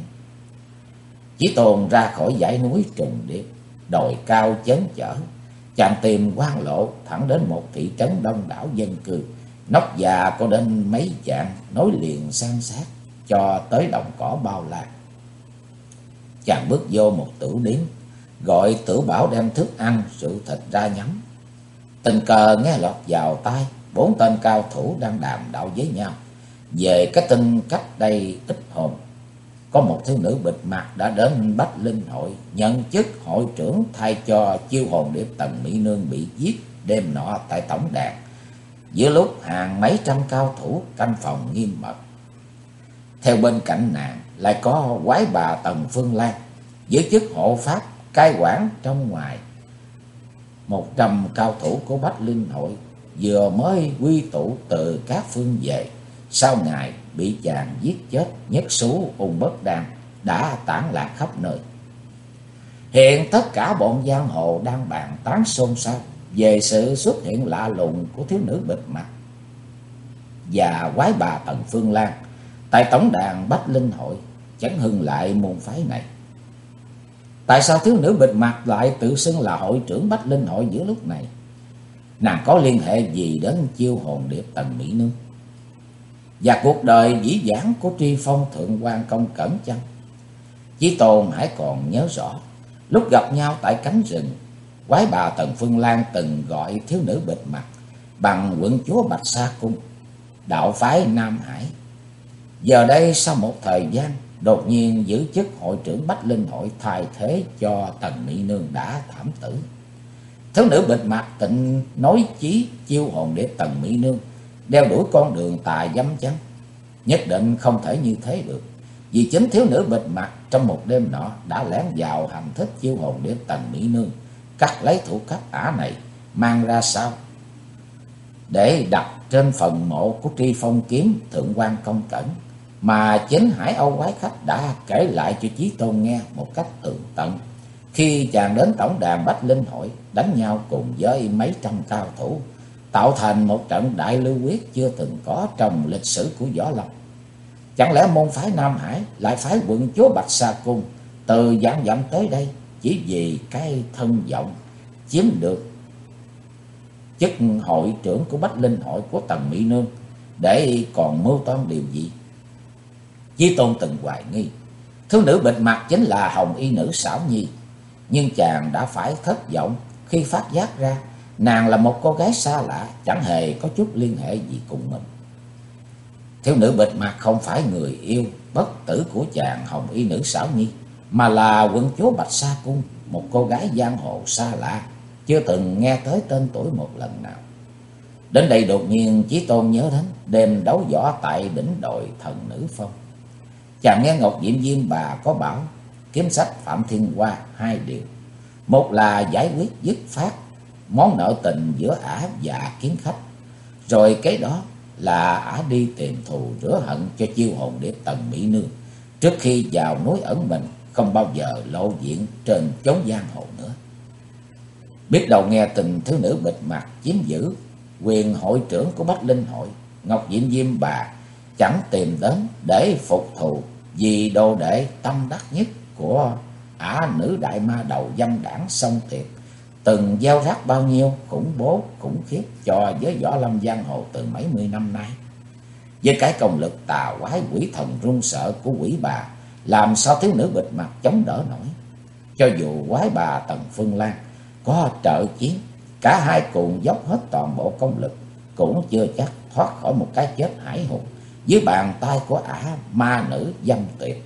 Chí Tôn ra khỏi dãy núi trùng điệp, đồi cao chớn chở. Chàng tìm quan lộ thẳng đến một thị trấn đông đảo dân cư, nóc nhà có đến mấy vạn, nối liền san sát cho tới đồng cỏ bao la. Chàng bước vô một tửu điếm, gọi Tử Bảo đem thức ăn rượu thịt ra nhắm. Tình cờ nghe lọt vào tai 4 tên cao thủ đang đàm đạo với nhau về cái tin cách đây ít hôm có một thiếu nữ bịt mặt đã đến Bách Linh hội nhận chức hội trưởng, thay cho chiêu hồn điệp Tần Mỹ Nương bị giết đêm nọ tại tổng đàn, giữa lúc hàng mấy trăm cao thủ canh phòng nghiêm mật. Theo bên cạnh nàng lại có quái bà Tần Phương Lan giữ chức hộ pháp cai quản trong ngoài. 100 cao thủ của Bách Linh hội vừa mới quy tụ từ các phương về, sau ngày bị chàng giết chết nhất xú ung bất đan, đã tản lạc khắp nơi. Hiện tất cả bọn giang hồ đang bàn tán xôn xao về sự xuất hiện lạ lùng của thiếu nữ bịt mặt và quái bà Tần Phương Lan tại tổng đàn Bách Linh hội, chấn hưng lại môn phái này. Tại sao thiếu nữ bịt mặt lại tự xưng là hội trưởng Bách Linh hội giữa lúc này? Nàng có liên hệ gì đến chiêu hồn điệp Tần Mỹ Nương và cuộc đời dĩ vãng của Tri Phong Thượng quan Công Cẩn chăng? Chí Tôn hãy còn nhớ rõ, lúc gặp nhau tại cánh rừng, quái bà Tần Phương Lan từng gọi thiếu nữ bịt mặt bằng quận chúa Bạch Sa Cung, đạo phái Nam Hải, Giờ đây sau một thời gian, đột nhiên giữ chức hội trưởng Bách Linh hội thay thế cho Tần Mỹ Nương đã thảm tử. Thiếu nữ bịt mặt tịnh nói chí chiêu hồn để Tần Mỹ Nương đeo đuổi con đường tà dâm chăng? Nhất định không thể như thế được, vì chính thiếu nữ bịt mặt trong một đêm nọ đã lén vào hành thích chiêu hồn để Tần Mỹ Nương cắt lấy thủ cấp ả này mang ra sau để đặt trên phần mộ của Tri Phong kiếm thượng quan Công Cẩn, mà chính Hải Âu quái khách đã kể lại cho Chí Tôn nghe một cách tường tận khi chàng đến tổng đàn Bách Linh hội đánh nhau cùng với mấy trăm cao thủ, tạo thành một trận đại lưu quyết chưa từng có trong lịch sử của Võ Lâm. Chẳng lẽ môn phái Nam Hải lại phái quận chúa Bạch Sa Cung từ vạn dặm tới đây chỉ vì cái thân vọng chiếm được chức hội trưởng của Bách Linh hội của Tần Mỹ Nương để còn mưu toan điều gì? Chí Tôn từng hoài nghi thiếu nữ bịt mặt chính là Hồng Y nữ Xảo Nhi, nhưng chàng đã phải thất vọng khi phát giác ra nàng là một cô gái xa lạ, chẳng hề có chút liên hệ gì cùng mình. Thiếu nữ bịt mặt không phải người yêu bất tử của chàng Hồng Y nữ Xảo Nhi, mà là quận chúa Bạch Sa Cung, một cô gái giang hồ xa lạ, chưa từng nghe tới tên tuổi một lần nào. Đến đây đột nhiên Chí Tôn nhớ đến đêm đấu võ tại đỉnh đồi Thần Nữ Phong. Chàng nghe Ngọc Diệm Diêm bà có bảo kiếm sách Phạm Thiên Hoa hai điều: một là giải quyết dứt phát món nợ tình giữa ả và kiếm khách, rồi cái đó là ả đi tìm thù rửa hận cho chiêu hồn để Tần Mỹ Nương trước khi vào núi ẩn mình, không bao giờ lộ diện trên chốn giang hồ nữa. Biết đầu nghe tình thiếu nữ bịt mặt chiếm giữ quyền hội trưởng của Bách Linh hội, Ngọc Diệm Diêm bà chẳng tìm đến để phục thù vì đồ đệ tâm đắc nhất của ả nữ đại ma đầu dâm đảng song tiệt, từng gieo rắc bao nhiêu khủng bố khủng khiếp cho giới võ lâm giang hồ từ mấy mươi năm nay. Với cái công lực tà quái quỷ thần run sợ của quỷ bà, làm sao thiếu nữ bịt mặt chống đỡ nổi? Cho dù quái bà Tần Phương Lan có trợ chiến, cả hai cùng dốc hết toàn bộ công lực, cũng chưa chắc thoát khỏi một cái chết hải hùng dưới bàn tay của ả ma nữ dâm tuyệt.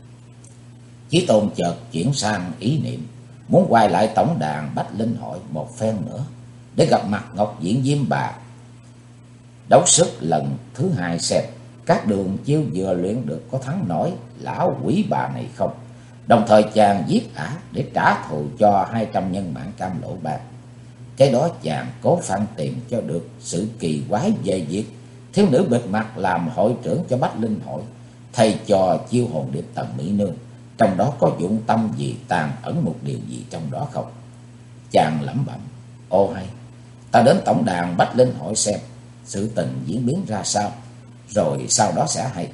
Chí Tôn chợt chuyển sang ý niệm muốn quay lại tổng đàn Bách Linh hội một phen nữa để gặp mặt Ngọc Diệm Diêm bà, đấu sức lần thứ hai xem các đường chiêu vừa luyện được có thắng nổi lão quỷ bà này không. Đồng thời chàng giết ả để trả thù cho 200 nhân mạng Cam Lộ Bang. Cái đó chàng cố phản tìm cho được sự kỳ quái về việc thiếu nữ bịt mặt làm hội trưởng cho Bách Linh hội thay cho chiêu hồn điệp Tần Mỹ Nương, trong đó có dụng tâm gì, tàn ẩn một điều gì trong đó không? Chàng lẩm bẩm: ô hay, ta đến tổng đàn Bách Linh hội xem sự tình diễn biến ra sao, rồi sau đó sẽ hay.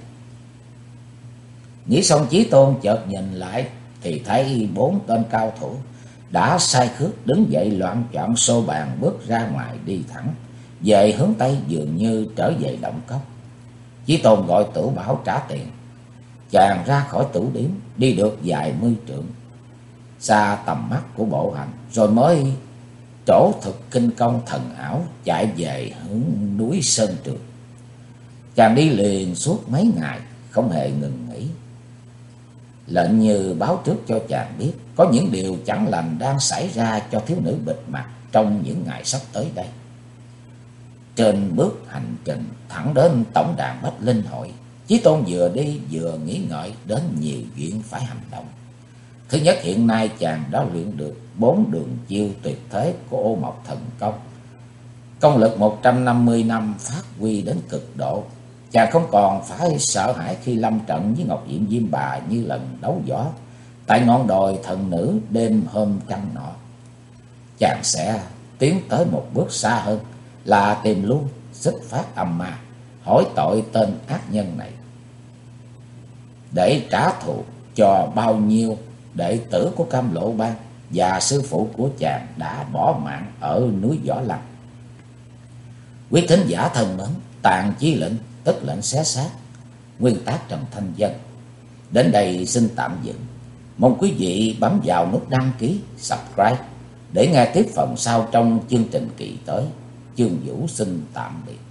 Nghĩ xong Chí Tôn chợt nhìn lại thì thấy 4 tên cao thủ đã sai khước đứng dậy loạn choạng xô bàn bước ra ngoài đi thẳng về hướng Tây, dường như trở về động cốc. Chí Tôn gọi Tử Bảo trả tiền. Chàng ra khỏi tửu điếm đi được vài mươi trượng xa tầm mắt của bộ hành, rồi mới trổ thực kinh công thần ảo chạy về hướng núi Sơn Trường. Chàng đi liền suốt mấy ngày không hề ngừng nghỉ, lệnh như báo trước cho chàng biết có những điều chẳng lành đang xảy ra cho thiếu nữ bịt mặt trong những ngày sắp tới đây. Trên bước hành trình thẳng đến tổng đàn Bách Linh hội, Chí Tôn vừa đi vừa nghĩ ngợi đến nhiều chuyện phải hành động. Thứ nhất, hiện nay chàng đã luyện được 4 đường chiêu tuyệt thế của Ô Mộc Thần Công, công lực 150 năm phát huy đến cực độ. Chàng không còn phải sợ hãi khi lâm trận với Ngọc Diệm Diêm bà như lần đấu võ tại ngọn đồi Thần Nữ đêm hôm trăng nọ. Chàng sẽ tiến tới một bước xa hơn, là tìm luôn Xích Phát Âm Ma, hỏi tội tên ác nhân này để trả thù cho bao nhiêu đệ tử của Cam Lộ Bang và sư phụ của chàng đã bỏ mạng ở núi Võ Lâm. Quý thính giả thân mến, Tàn Chi Lệnh tức lệnh xé xác, nguyên tác Trần Thanh Dân đến đây xin tạm dừng. Mong quý vị bấm vào nút đăng ký, subscribe để nghe tiếp phần sau trong chương trình kỳ tới. Chương Vũ xin tạm biệt.